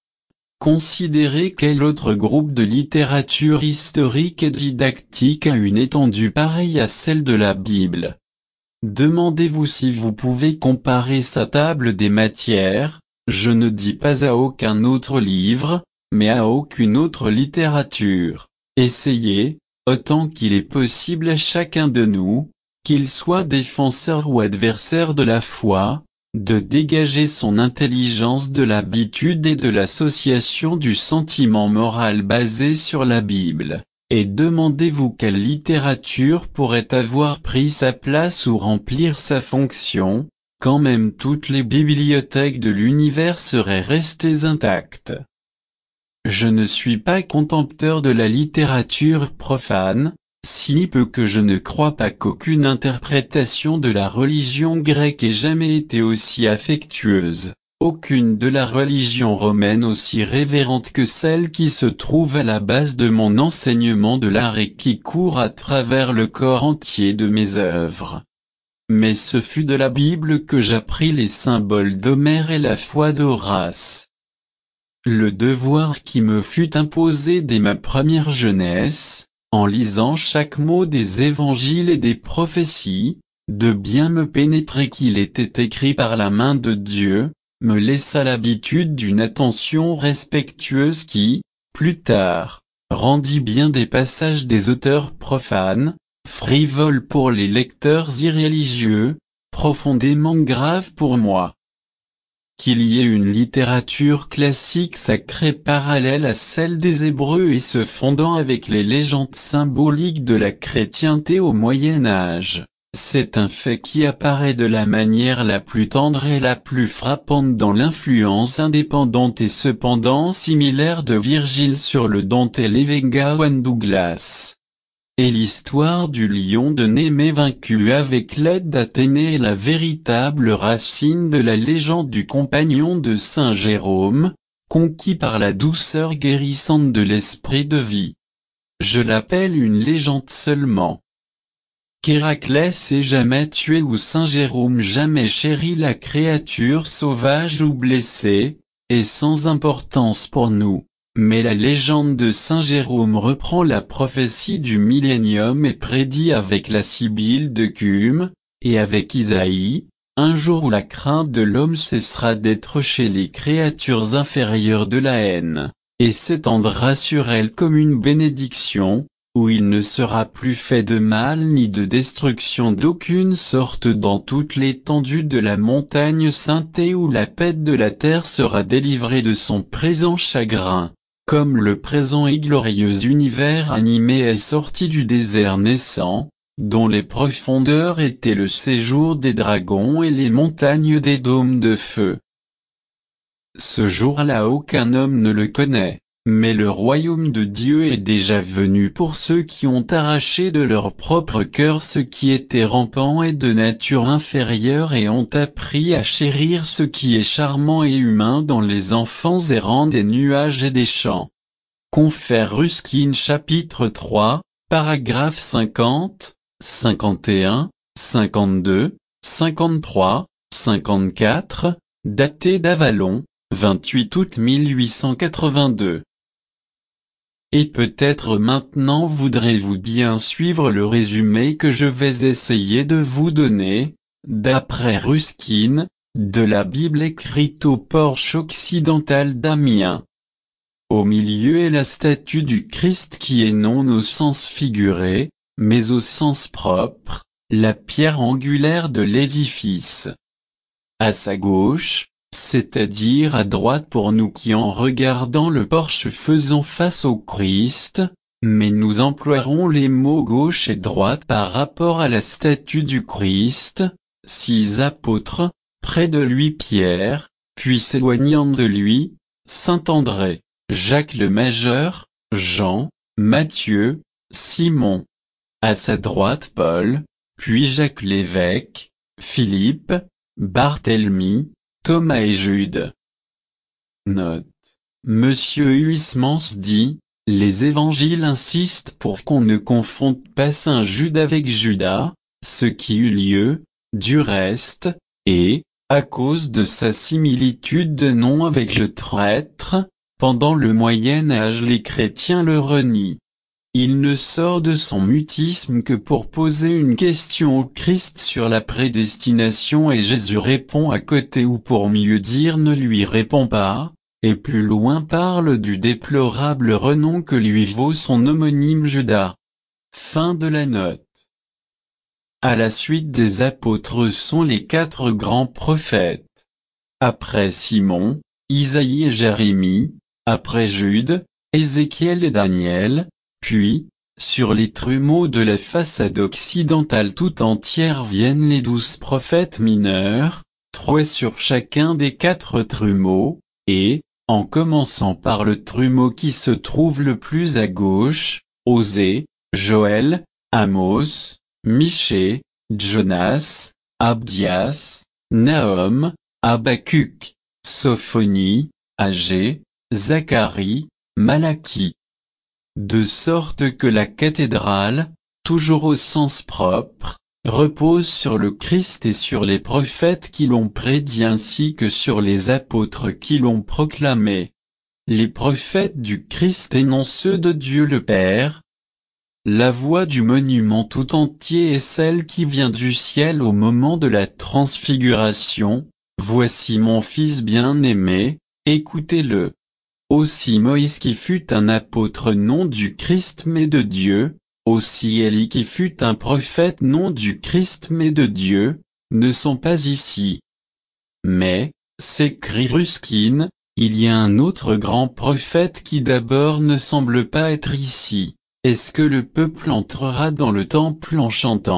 Considérez quel autre groupe de littérature historique et didactique a une étendue pareille à celle de la Bible. Demandez-vous si vous pouvez comparer sa table des matières, je ne dis pas à aucun autre livre, mais à aucune autre littérature. Essayez, autant qu'il est possible à chacun de nous, qu'il soit défenseur ou adversaire de la foi, de dégager son intelligence de l'habitude et de l'association du sentiment moral basé sur la Bible, et demandez-vous quelle littérature pourrait avoir pris sa place ou remplir sa fonction, quand même toutes les bibliothèques de l'univers seraient restées intactes. Je ne suis pas contempteur de la littérature profane, si peu que je ne crois pas qu'aucune interprétation de la religion grecque ait jamais été aussi affectueuse, aucune de la religion romaine aussi révérente que celle qui se trouve à la base de mon enseignement de l'art et qui court à travers le corps entier de mes œuvres. Mais ce fut de la Bible que j'appris les symboles d'Homère et la foi d'Horace. Le devoir qui me fut imposé dès ma première jeunesse, en lisant chaque mot des évangiles et des prophéties, de bien me pénétrer qu'il était écrit par la main de Dieu, me laissa l'habitude d'une attention respectueuse qui, plus tard, rendit bien des passages des auteurs profanes, frivoles pour les lecteurs irréligieux, profondément graves pour moi. Qu'il y ait une littérature classique sacrée parallèle à celle des Hébreux et se fondant avec les légendes symboliques de la chrétienté au Moyen Âge, C'est un fait qui apparaît de la manière la plus tendre et la plus frappante dans l'influence indépendante et cependant similaire de Virgile sur le Dante Levengowan Douglas. Et l'histoire du lion de Némée vaincu avec l'aide d'Athénée est la véritable racine de la légende du compagnon de Saint Jérôme, conquis par la douceur guérissante de l'esprit de vie. Je l'appelle une légende seulement. Qu'Héraclès ait jamais tué ou Saint Jérôme jamais chéri la créature sauvage ou blessée, est sans importance pour nous. Mais la légende de Saint Jérôme reprend la prophétie du millénium et prédit avec la Sibylle de Cumes, et avec Isaïe, un jour où la crainte de l'homme cessera d'être chez les créatures inférieures de la haine, et s'étendra sur elles comme une bénédiction, où il ne sera plus fait de mal ni de destruction d'aucune sorte dans toute l'étendue de la montagne sainte et où la paix de la terre sera délivrée de son présent chagrin. Comme le présent et glorieux univers animé est sorti du désert naissant, dont les profondeurs étaient le séjour des dragons et les montagnes des dômes de feu. Ce jour-là aucun homme ne le connaît, mais le royaume de Dieu est déjà venu pour ceux qui ont arraché de leur propre cœur ce qui était rampant et de nature inférieure et ont appris à chérir ce qui est charmant et humain dans les enfants errants des nuages et des champs. Confère Ruskin chapitre 3, paragraphes 50, 51, 52, 53, 54, daté d'Avalon, 28 août 1882. Et peut-être maintenant voudrez-vous bien suivre le résumé que je vais essayer de vous donner, d'après Ruskin, de la Bible écrite au porche occidental d'Amiens. Au milieu est la statue du Christ qui est non au sens figuré, mais au sens propre, la pierre angulaire de l'édifice. À sa gauche, c'est-à-dire à droite pour nous qui en regardant le porche faisons face au Christ, mais nous emploierons les mots gauche et droite par rapport à la statue du Christ, 6 apôtres, près de lui Pierre, puis s'éloignant de lui, Saint André, Jacques le Majeur, Jean, Matthieu, Simon. À sa droite Paul, puis Jacques l'évêque, Philippe, Barthélemy, Thomas et Jude. Note. Monsieur Huysmans dit, les évangiles insistent pour qu'on ne confonde pas Saint Jude avec Judas, ce qui eut lieu, du reste, et, à cause de sa similitude de nom avec le traître, pendant le Moyen Âge les chrétiens le renient. Il ne sort de son mutisme que pour poser une question au Christ sur la prédestination et Jésus répond à côté ou pour mieux dire ne lui répond pas, et plus loin parle du déplorable renom que lui vaut son homonyme Judas. Fin de la note. À la suite des apôtres sont les 4 grands prophètes. Après Simon, Isaïe et Jérémie, après Jude, Ézéchiel et Daniel. Puis, sur les trumeaux de la façade occidentale tout entière viennent les 12 prophètes mineurs, 3 sur chacun des 4 trumeaux, et, en commençant par le trumeau qui se trouve le plus à gauche, Osée, Joël, Amos, Michée, Jonas, Abdias, Nahum, Habacuc, Sophonie, Agé, Zacharie, Malachie. De sorte que la cathédrale, toujours au sens propre, repose sur le Christ et sur les prophètes qui l'ont prédit ainsi que sur les apôtres qui l'ont proclamé. Les prophètes du Christ et non ceux de Dieu le Père. La voix du monument tout entier est celle qui vient du ciel au moment de la transfiguration. Voici mon fils bien-aimé, écoutez-le. Aussi Moïse qui fut un apôtre non du Christ mais de Dieu, aussi Élie qui fut un prophète non du Christ mais de Dieu, ne sont pas ici. Mais, s'écrie Ruskin, il y a un autre grand prophète qui d'abord ne semble pas être ici. Est-ce que le peuple entrera dans le temple en chantant,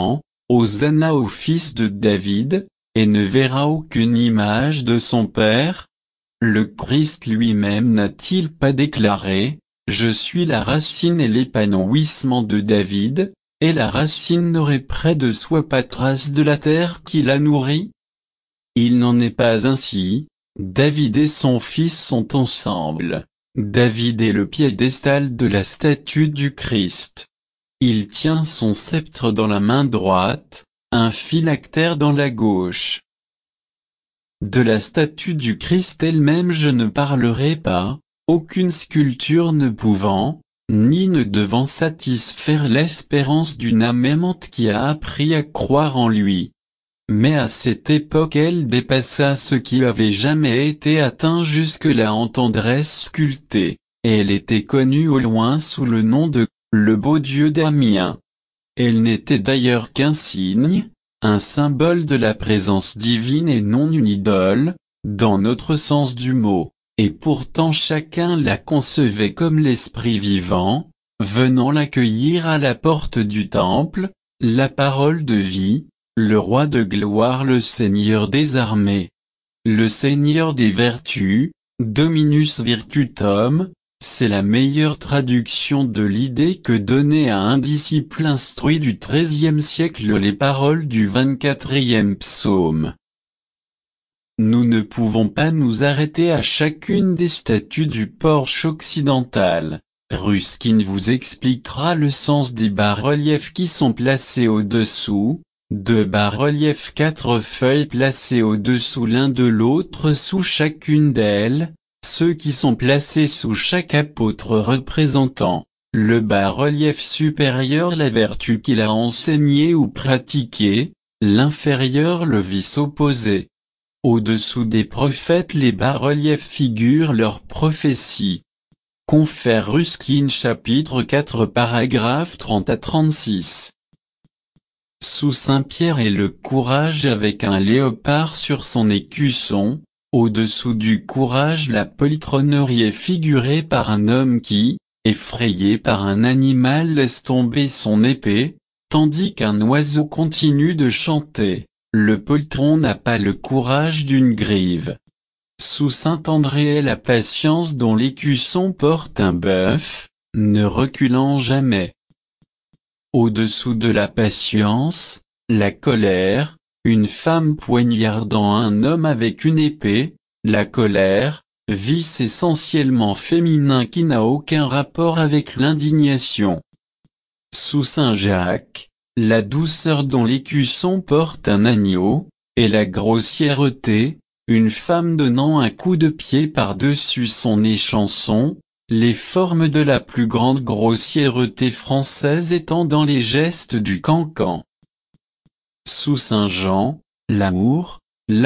Hosanna au fils de David, et ne verra aucune image de son père? Le Christ lui-même n'a-t-il pas déclaré: je suis la racine et l'épanouissement de David, et la racine n'aurait près de soi pas trace de la terre qui la nourrit? Il n'en est pas ainsi. David et son fils sont ensemble. David est le piédestal de la statue du Christ. Il tient son sceptre dans la main droite, un phylactère dans la gauche. De la statue du Christ elle-même je ne parlerai pas, aucune sculpture ne pouvant, ni ne devant satisfaire l'espérance d'une âme aimante qui a appris à croire en lui. Mais à cette époque elle dépassa ce qui avait jamais été atteint jusque-là en tendresse sculptée, et elle était connue au loin sous le nom de « le beau Dieu d'Amiens ». Elle n'était d'ailleurs qu'un signe, un symbole de la présence divine et non une idole, dans notre sens du mot, et pourtant chacun la concevait comme l'esprit vivant, venant l'accueillir à la porte du temple, la parole de vie, le roi de gloire, le Seigneur des armées, le Seigneur des vertus, Dominus Virtutum. C'est la meilleure traduction de l'idée que donnaient à un disciple instruit du XIIIe siècle les paroles du 24e psaume. Nous ne pouvons pas nous arrêter à chacune des statues du porche occidental. Ruskin vous expliquera le sens des bas-reliefs qui sont placés au-dessous, deux bas-reliefs 4 feuilles placées au-dessous l'un de l'autre sous chacune d'elles, ceux qui sont placés sous chaque apôtre représentant, le bas-relief supérieur la vertu qu'il a enseignée ou pratiquée, l'inférieur le vice opposé. Au-dessous des prophètes les bas-reliefs figurent leurs prophéties. Confère Ruskin chapitre 4 paragraphes 30 à 36. Sous Saint-Pierre et le courage avec un léopard sur son écusson. Au-dessous du courage la politronnerie est figurée par un homme qui, effrayé par un animal laisse tomber son épée, tandis qu'un oiseau continue de chanter. Le politron n'a pas le courage d'une grive. Sous Saint-André est la patience dont l'écusson porte un bœuf, ne reculant jamais. Au-dessous de la patience, la colère, une femme poignardant un homme avec une épée, la colère, vice essentiellement féminin qui n'a aucun rapport avec l'indignation. Sous Saint-Jacques, la douceur dont l'écusson porte un agneau, et la grossièreté, une femme donnant un coup de pied par-dessus son échanson, les formes de la plus grande grossièreté française étant dans les gestes du cancan. Sous Saint-Jean, l'amour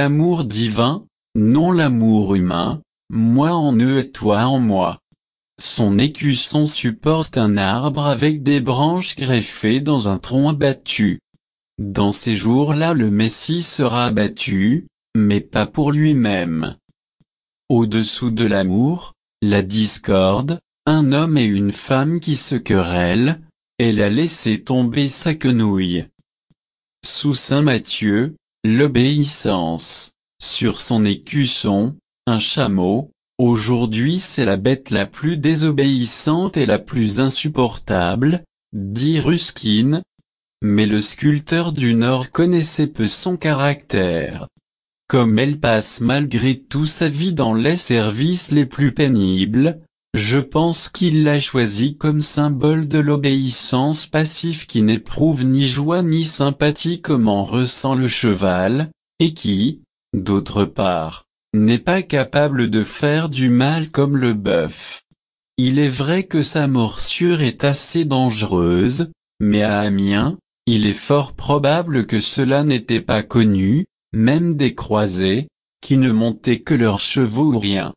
divin, non l'amour humain, moi en eux et toi en moi. Son écusson supporte un arbre avec des branches greffées dans un tronc abattu. Dans ces jours-là le Messie sera abattu, mais pas pour lui-même. Au-dessous de l'amour, la discorde, un homme et une femme qui se querellent, elle a laissé tomber sa quenouille. Sous Saint Matthieu, l'obéissance, sur son écusson, un chameau, aujourd'hui c'est la bête la plus désobéissante et la plus insupportable, dit Ruskin. Mais le sculpteur du Nord connaissait peu son caractère. Comme elle passe malgré tout sa vie dans les services les plus pénibles, je pense qu'il l'a choisie comme symbole de l'obéissance passive qui n'éprouve ni joie ni sympathie comme en ressent le cheval, et qui, d'autre part, n'est pas capable de faire du mal comme le bœuf. Il est vrai que sa morsure est assez dangereuse, mais à Amiens, il est fort probable que cela n'était pas connu, même des croisés, qui ne montaient que leurs chevaux ou rien.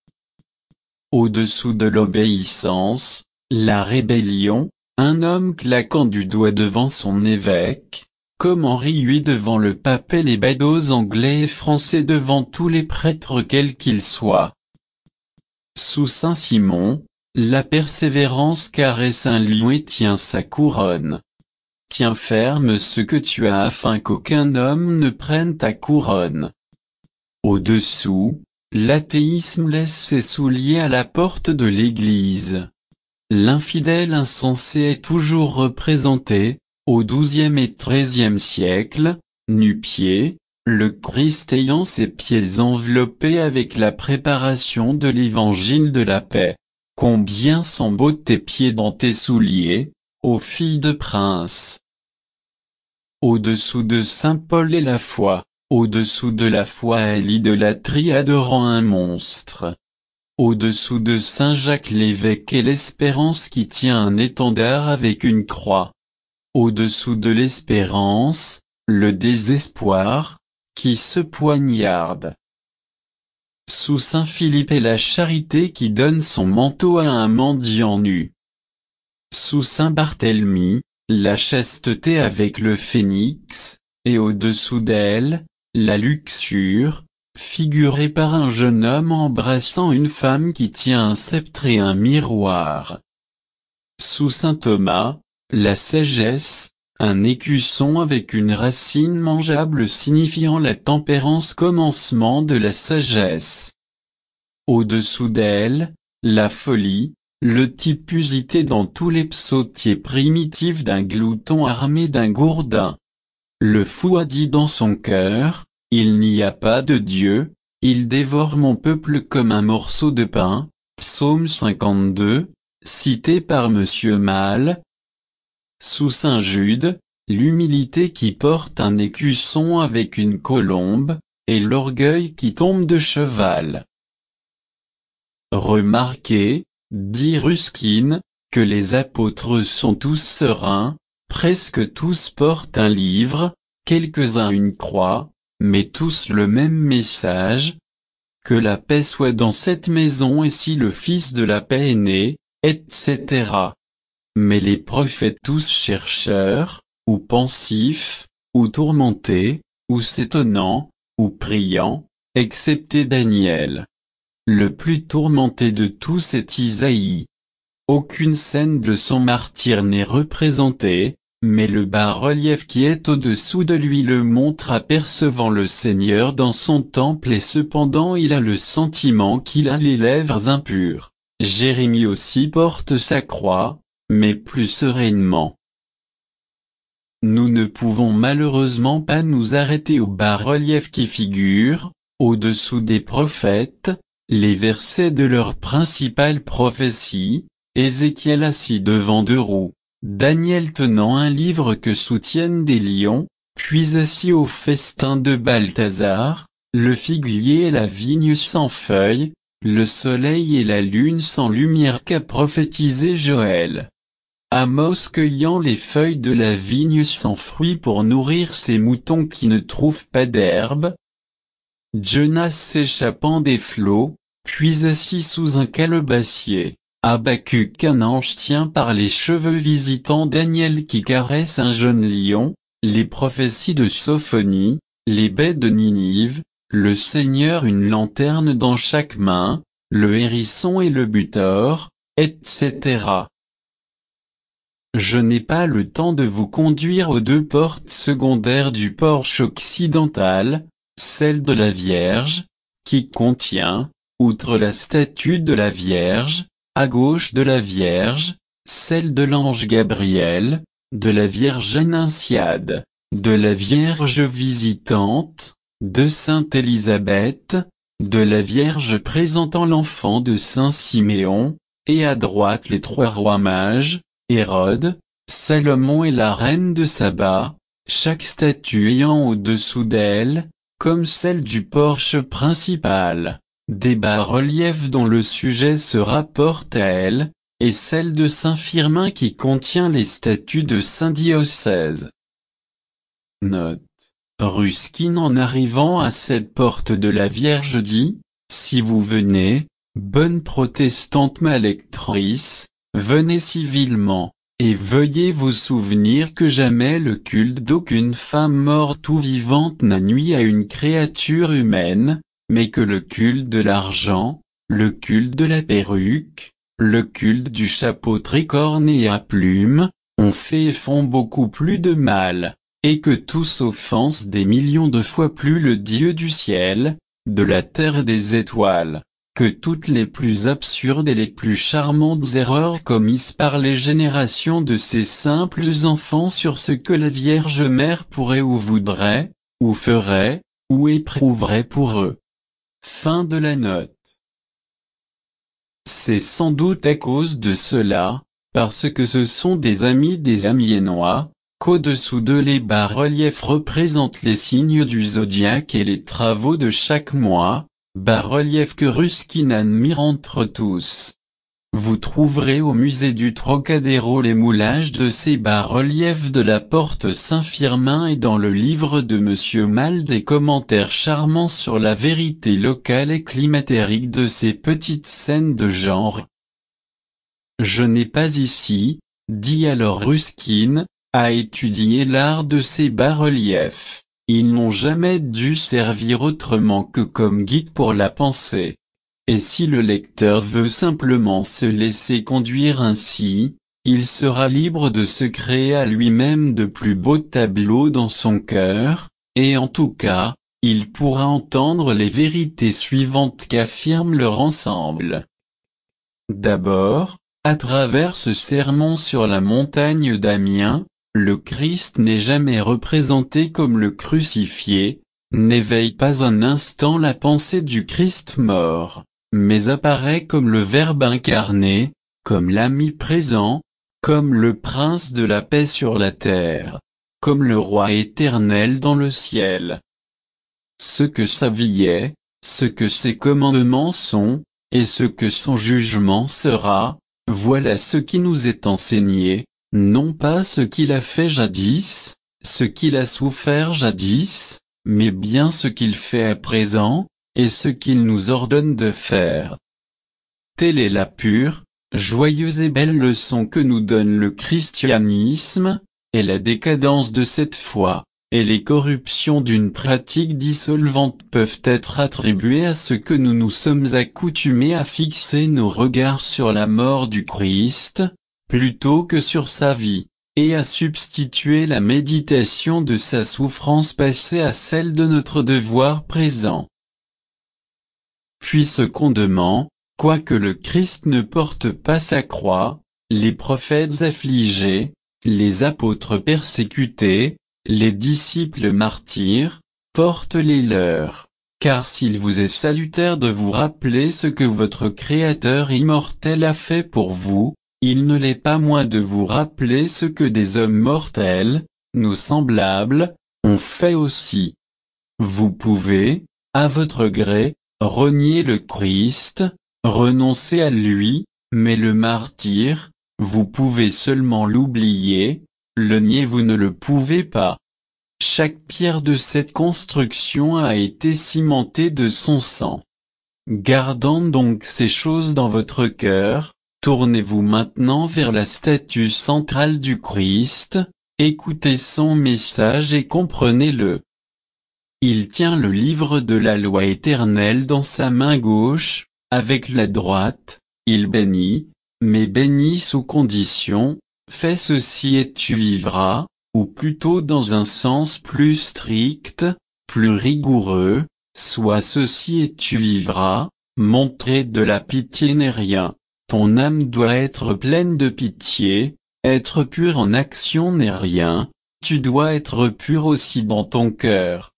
Au-dessous de l'obéissance, la rébellion, un homme claquant du doigt devant son évêque, comme Henri VIII devant le pape et les badauds anglais et français devant tous les prêtres quels qu'ils soient. Sous Saint-Simon, la persévérance caresse un lion et tient sa couronne. tiens ferme ce que tu as afin qu'aucun homme ne prenne ta couronne. Au-dessous, l'athéisme laisse ses souliers à la porte de l'église. L'infidèle insensé est toujours représenté, au XIIe et XIIIe siècle, nu-pieds, le Christ ayant ses pieds enveloppés avec la préparation de l'évangile de la paix. Combien sont beaux tes pieds dans tes souliers, ô fille de prince! Au-dessous de saint Paul est la foi, au-dessous de la foi est l'idolâtrie adorant un monstre. Au-dessous de saint Jacques l'évêque est l'espérance qui tient un étendard avec une croix. Au-dessous de l'espérance, le désespoir, qui se poignarde. Sous saint Philippe est la charité qui donne son manteau à un mendiant nu. Sous saint Barthélemy, la chasteté avec le phénix, et au-dessous d'elle, la luxure, figurée par un jeune homme embrassant une femme qui tient un sceptre et un miroir. Sous saint Thomas, la sagesse, un écusson avec une racine mangeable signifiant la tempérance, commencement de la sagesse. Au-dessous d'elle, la folie, le type usité dans tous les psautiers primitifs d'un glouton armé d'un gourdin. Le fou a dit dans son cœur, il n'y a pas de Dieu, il dévore mon peuple comme un morceau de pain, psaume 52, cité par Monsieur Malle. Sous saint Jude, l'humilité qui porte un écusson avec une colombe, et l'orgueil qui tombe de cheval. Remarquez, dit Ruskin, que les apôtres sont tous sereins, presque tous portent un livre, quelques-uns une croix, mais tous le même message. Que la paix soit dans cette maison et si le Fils de la paix est né, etc. Mais les prophètes tous chercheurs, ou pensifs, ou tourmentés, ou s'étonnant, ou priant, excepté Daniel. Le plus tourmenté de tous est Isaïe. Aucune scène de son martyre n'est représentée, mais le bas-relief qui est au-dessous de lui le montre apercevant le Seigneur dans son temple et cependant il a le sentiment qu'il a les lèvres impures. Jérémie aussi porte sa croix, mais plus sereinement. Nous ne pouvons malheureusement pas nous arrêter au bas-relief qui figure, au-dessous des prophètes, les versets de leur principale prophétie, Ézéchiel assis devant deux roues, Daniel tenant un livre que soutiennent des lions, puis assis au festin de Balthazar, le figuier et la vigne sans feuilles, le soleil et la lune sans lumière qu'a prophétisé Joël. Amos cueillant les feuilles de la vigne sans fruits pour nourrir ses moutons qui ne trouvent pas d'herbe. Jonas s'échappant des flots, puis assis sous un calebassier. Habacuc qu'un ange tient par les cheveux visitant Daniel qui caresse un jeune lion, les prophéties de Sophonie, les baies de Ninive, le Seigneur une lanterne dans chaque main, le hérisson et le butor, etc. Je n'ai pas le temps de vous conduire aux deux portes secondaires du porche occidental, celle de la Vierge, qui contient, outre la statue de la Vierge, à gauche de la Vierge, celle de l'ange Gabriel, de la Vierge Annonciade, de la Vierge visitante, de sainte Élisabeth, de la Vierge présentant l'enfant de saint Siméon, et à droite les trois rois mages, Hérode, Salomon et la reine de Saba, chaque statue ayant au-dessous d'elle, comme celle du porche principal, des bas-reliefs dont le sujet se rapporte à elle, et celle de saint Firmin qui contient les statues de saint Diocèse. Note. Ruskin en arrivant à cette porte de la Vierge dit, « Si vous venez, bonne protestante ma lectrice, venez civilement, et veuillez vous souvenir que jamais le culte d'aucune femme morte ou vivante n'a nui à une créature humaine, mais que le culte de l'argent, le culte de la perruque, le culte du chapeau tricorne et à plumes, ont fait et font beaucoup plus de mal, et que tous offensent des millions de fois plus le Dieu du ciel, de la terre et des étoiles, que toutes les plus absurdes et les plus charmantes erreurs commises par les générations de ces simples enfants sur ce que la Vierge Mère pourrait ou voudrait, ou ferait, ou éprouverait pour eux. Fin de la note. C'est sans doute à cause de cela, parce que ce sont des Amiénois, qu'au-dessous de les bas-reliefs représentent les signes du zodiaque et les travaux de chaque mois, bas-reliefs que Ruskin admire entre tous. Vous trouverez au musée du Trocadéro les moulages de ces bas-reliefs de la porte Saint-Firmin et dans le livre de Monsieur Malle des commentaires charmants sur la vérité locale et climatérique de ces petites scènes de genre. Je n'ai pas ici, dit alors Ruskin, à étudier l'art de ces bas-reliefs. Ils n'ont jamais dû servir autrement que comme guide pour la pensée. Et si le lecteur veut simplement se laisser conduire ainsi, il sera libre de se créer à lui-même de plus beaux tableaux dans son cœur, et en tout cas, il pourra entendre les vérités suivantes qu'affirme leur ensemble. D'abord, à travers ce sermon sur la montagne d'Amiens, le Christ n'est jamais représenté comme le crucifié, n'éveille pas un instant la pensée du Christ mort, mais apparaît comme le Verbe incarné, comme l'ami présent, comme le prince de la paix sur la terre, comme le roi éternel dans le ciel. Ce que sa vie est, ce que ses commandements sont, et ce que son jugement sera, voilà ce qui nous est enseigné, non pas ce qu'il a fait jadis, ce qu'il a souffert jadis, mais bien ce qu'il fait à présent, et ce qu'il nous ordonne de faire. Telle est la pure, joyeuse et belle leçon que nous donne le christianisme, et la décadence de cette foi, et les corruptions d'une pratique dissolvante peuvent être attribuées à ce que nous nous sommes accoutumés à fixer nos regards sur la mort du Christ, plutôt que sur sa vie, et à substituer la méditation de sa souffrance passée à celle de notre devoir présent. Puis secondement, quoique le Christ ne porte pas sa croix, les prophètes affligés, les apôtres persécutés, les disciples martyrs, portent les leurs, car s'il vous est salutaire de vous rappeler ce que votre Créateur immortel a fait pour vous, il ne l'est pas moins de vous rappeler ce que des hommes mortels, nos semblables, ont fait aussi. Vous pouvez, à votre gré, renier le Christ, renoncer à lui, mais le martyr, vous pouvez seulement l'oublier, le nier vous ne le pouvez pas. Chaque pierre de cette construction a été cimentée de son sang. Gardant donc ces choses dans votre cœur, tournez-vous maintenant vers la statue centrale du Christ, écoutez son message et comprenez-le. Il tient le livre de la loi éternelle dans sa main gauche, avec la droite, il bénit, mais bénit sous condition, fais ceci et tu vivras, ou plutôt dans un sens plus strict, plus rigoureux, sois ceci et tu vivras, montrer de la pitié n'est rien, ton âme doit être pleine de pitié, être pur en action n'est rien, tu dois être pur aussi dans ton cœur.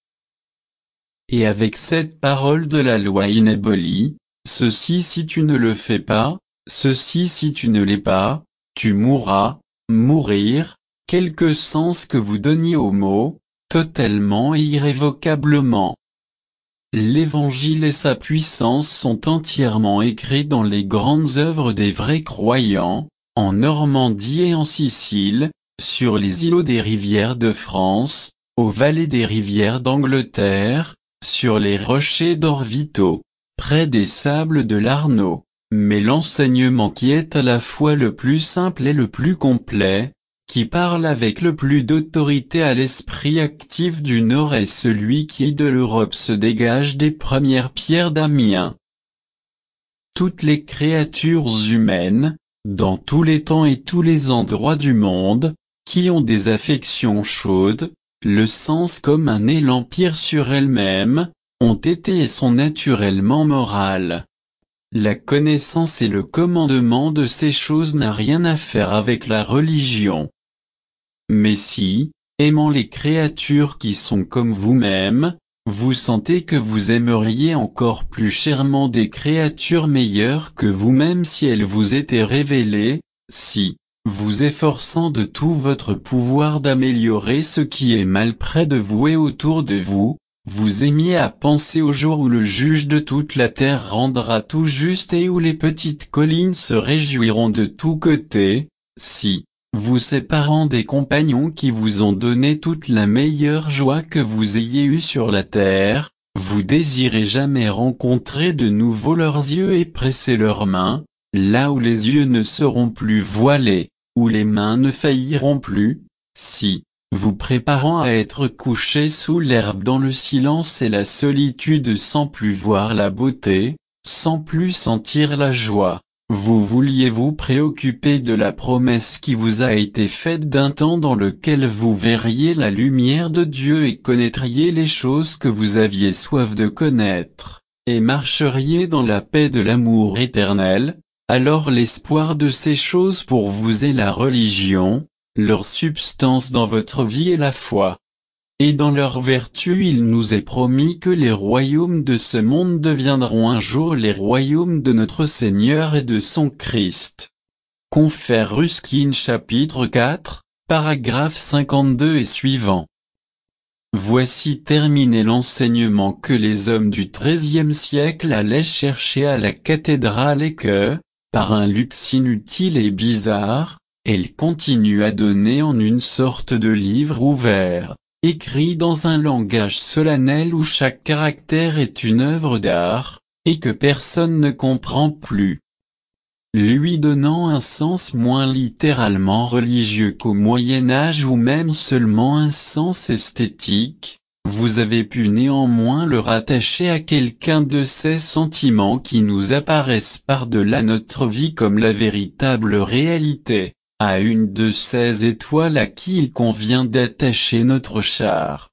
Et avec cette parole de la loi inabolie, ceci si tu ne le fais pas, ceci si tu ne l'es pas, tu mourras, mourir, quelque sens que vous donniez au mot, totalement et irrévocablement. L'Évangile et sa puissance sont entièrement écrits dans les grandes œuvres des vrais croyants, en Normandie et en Sicile, sur les îlots des rivières de France, aux vallées des rivières d'Angleterre, sur les rochers d'Orvieto, près des sables de l'Arno, mais l'enseignement qui est à la fois le plus simple et le plus complet, qui parle avec le plus d'autorité à l'esprit actif du Nord est celui qui de l'Europe se dégage des premières pierres d'Amiens. Toutes les créatures humaines, dans tous les temps et tous les endroits du monde, qui ont des affections chaudes, le sens comme un élan pire sur elles-mêmes, ont été et sont naturellement morales. La connaissance et le commandement de ces choses n'a rien à faire avec la religion. Mais si, aimant les créatures qui sont comme vous-même, vous sentez que vous aimeriez encore plus chèrement des créatures meilleures que vous-même si elles vous étaient révélées, si, vous efforçant de tout votre pouvoir d'améliorer ce qui est mal près de vous et autour de vous, vous aimiez à penser au jour où le juge de toute la terre rendra tout juste et où les petites collines se réjouiront de tous côtés, si, vous séparant des compagnons qui vous ont donné toute la meilleure joie que vous ayez eue sur la terre, vous désirez jamais rencontrer de nouveau leurs yeux et presser leurs mains, là où les yeux ne seront plus voilés, où les mains ne failliront plus, si, vous préparant à être couché sous l'herbe dans le silence et la solitude sans plus voir la beauté, sans plus sentir la joie, vous vouliez vous préoccuper de la promesse qui vous a été faite d'un temps dans lequel vous verriez la lumière de Dieu et connaîtriez les choses que vous aviez soif de connaître, et marcheriez dans la paix de l'amour éternel, alors l'espoir de ces choses pour vous est la religion, leur substance dans votre vie est la foi. Et dans leur vertu il nous est promis que les royaumes de ce monde deviendront un jour les royaumes de notre Seigneur et de son Christ. Confère Ruskin chapitre 4, paragraphe 52 et suivant. Voici terminé l'enseignement que les hommes du XIIIe siècle allaient chercher à la cathédrale et que, par un luxe inutile et bizarre, elle continue à donner en une sorte de livre ouvert, écrit dans un langage solennel où chaque caractère est une œuvre d'art, et que personne ne comprend plus. Lui donnant un sens moins littéralement religieux qu'au Moyen-Âge ou même seulement un sens esthétique, vous avez pu néanmoins le rattacher à quelqu'un de ces sentiments qui nous apparaissent par-delà notre vie comme la véritable réalité, à une de ces étoiles à qui il convient d'attacher notre char.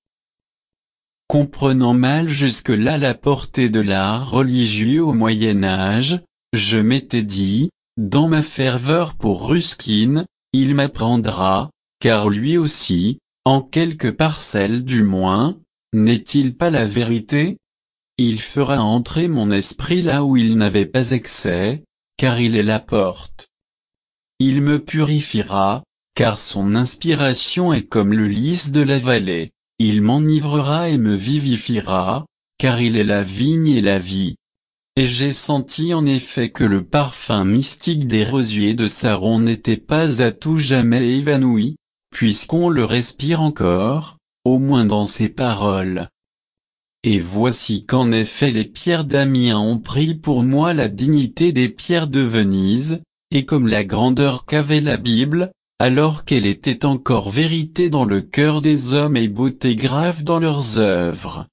Comprenant mal jusque-là la portée de l'art religieux au Moyen-Âge, je m'étais dit, dans ma ferveur pour Ruskin, il m'apprendra, car lui aussi, en quelques parcelles du moins, n'est-il pas la vérité? Il fera entrer mon esprit là où il n'avait pas accès, car il est la porte. Il me purifiera, car son inspiration est comme le lys de la vallée. Il m'enivrera et me vivifiera, car il est la vigne et la vie. Et j'ai senti en effet que le parfum mystique des rosiers de Saron n'était pas à tout jamais évanoui, puisqu'on le respire encore, au moins dans ses paroles. Et voici qu'en effet les pierres d'Amiens ont pris pour moi la dignité des pierres de Venise, et comme la grandeur qu'avait la Bible, alors qu'elle était encore vérité dans le cœur des hommes et beauté grave dans leurs œuvres.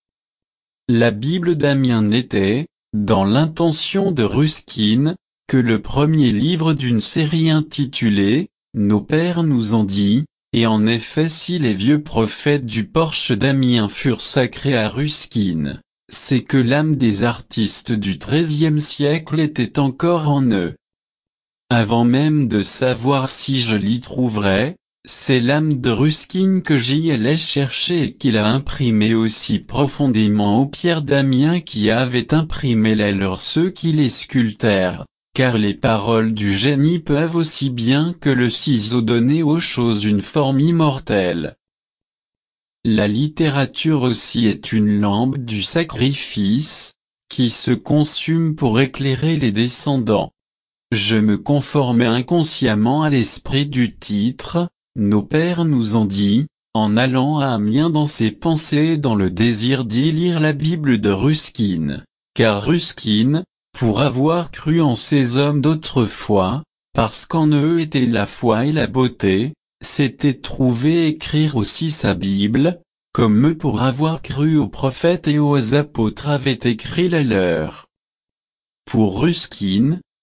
La Bible d'Amiens n'était, dans l'intention de Ruskin, que le premier livre d'une série intitulée « Nos pères nous ont dit », et en effet si les vieux prophètes du porche d'Amiens furent sacrés à Ruskin, c'est que l'âme des artistes du XIIIe siècle était encore en eux. Avant même de savoir si je l'y trouverais, c'est l'âme de Ruskin que j'y allais chercher et qu'il a imprimé aussi profondément aux pierres d'Amiens qui avaient imprimé les leurs ceux qui les sculptèrent, car les paroles du génie peuvent aussi bien que le ciseau donner aux choses une forme immortelle. La littérature aussi est une lampe du sacrifice, qui se consume pour éclairer les descendants. Je me conformais inconsciemment à l'esprit du titre, Nos pères nous ont dit, en allant à Amiens dans ses pensées et dans le désir d'y lire la Bible de Ruskin, car Ruskin, pour avoir cru en ces hommes d'autrefois, parce qu'en eux était la foi et la beauté, s'était trouvé écrire aussi sa Bible, comme eux pour avoir cru aux prophètes et aux apôtres avaient écrit la leur. Pour Ruskin,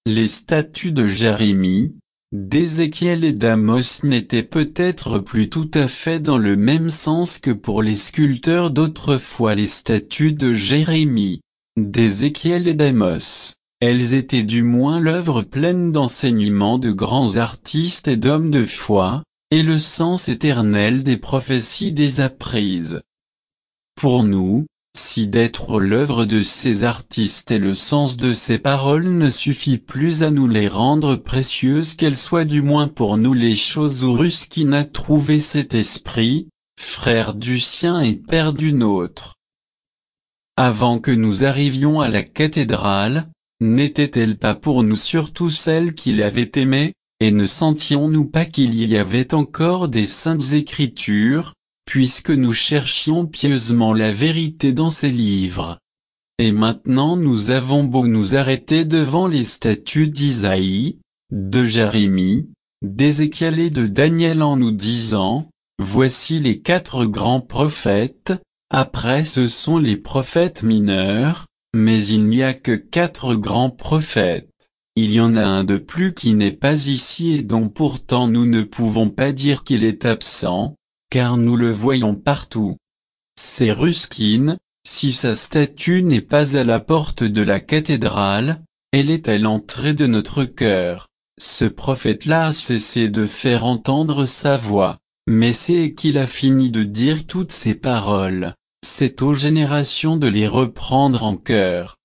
Les statues de Jérémie, d'Ézéchiel et d'Amos n'étaient peut-être plus tout à fait dans le même sens que pour les sculpteurs d'autrefois les statues de Jérémie, d'Ézéchiel et d'Amos. Elles étaient du moins l'œuvre pleine d'enseignements de grands artistes et d'hommes de foi, et le sens éternel des prophéties désapprises. Pour nous, si d'être l'œuvre de ces artistes et le sens de ces paroles ne suffit plus à nous les rendre précieuses qu'elles soient du moins pour nous les choses où Ruskin a trouvé cet esprit, frère du sien et père du nôtre. Avant que nous arrivions à la cathédrale, n'était-elle pas pour nous surtout celle qu'il avait aimée, et ne sentions-nous pas qu'il y avait encore des saintes écritures, puisque nous cherchions pieusement la vérité dans ces livres? Et maintenant nous avons beau nous arrêter devant les statues d'Isaïe, de Jérémie, d'Ézéchiel et de Daniel en nous disant, voici les 4 grands prophètes, après ce sont les prophètes mineurs, mais il n'y a que 4 grands prophètes. Il y en a un de plus qui n'est pas ici et dont pourtant nous ne pouvons pas dire qu'il est absent, car nous le voyons partout. C'est Ruskin. Si sa statue n'est pas à la porte de la cathédrale, elle est à l'entrée de notre cœur. Ce prophète-là a cessé de faire entendre sa voix, mais c'est qu'il a fini de dire toutes ces paroles. C'est aux générations de les reprendre en cœur.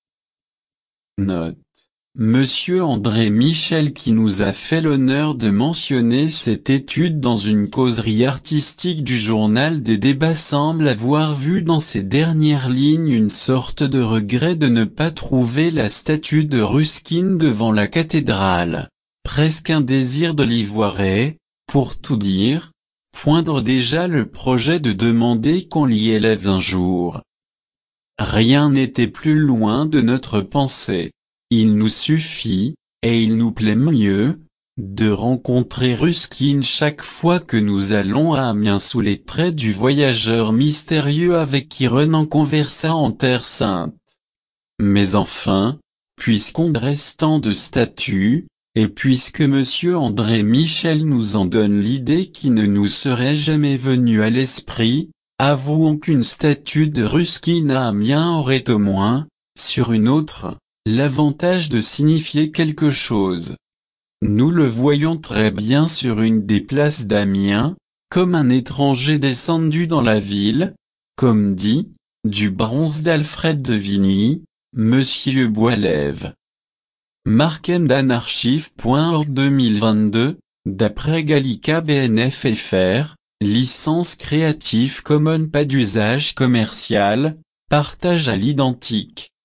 Note. Monsieur André Michel qui nous a fait l'honneur de mentionner cette étude dans une causerie artistique du journal des débats semble avoir vu dans ces dernières lignes une sorte de regret de ne pas trouver la statue de Ruskin devant la cathédrale, presque un désir de l'y voir et, pour tout dire, poindre déjà le projet de demander qu'on l'y élève un jour. Rien n'était plus loin de notre pensée. Il nous suffit, et il nous plaît mieux, de rencontrer Ruskin chaque fois que nous allons à Amiens sous les traits du voyageur mystérieux avec qui Renan conversa en Terre Sainte. Mais enfin, puisqu'on dresse tant de statues, et puisque monsieur André Michel nous en donne l'idée qui ne nous serait jamais venue à l'esprit, avouons qu'une statue de Ruskin à Amiens aurait au moins, sur une autre, l'avantage de signifier quelque chose. Nous le voyons très bien sur une des places d'Amiens, comme un étranger descendu dans la ville, comme dit, du bronze d'Alfred de Vigny, Monsieur Boislève. Markendanarchive.org 2022, d'après Gallica BNF FR, licence Creative Commons pas d'usage commercial, partage à l'identique.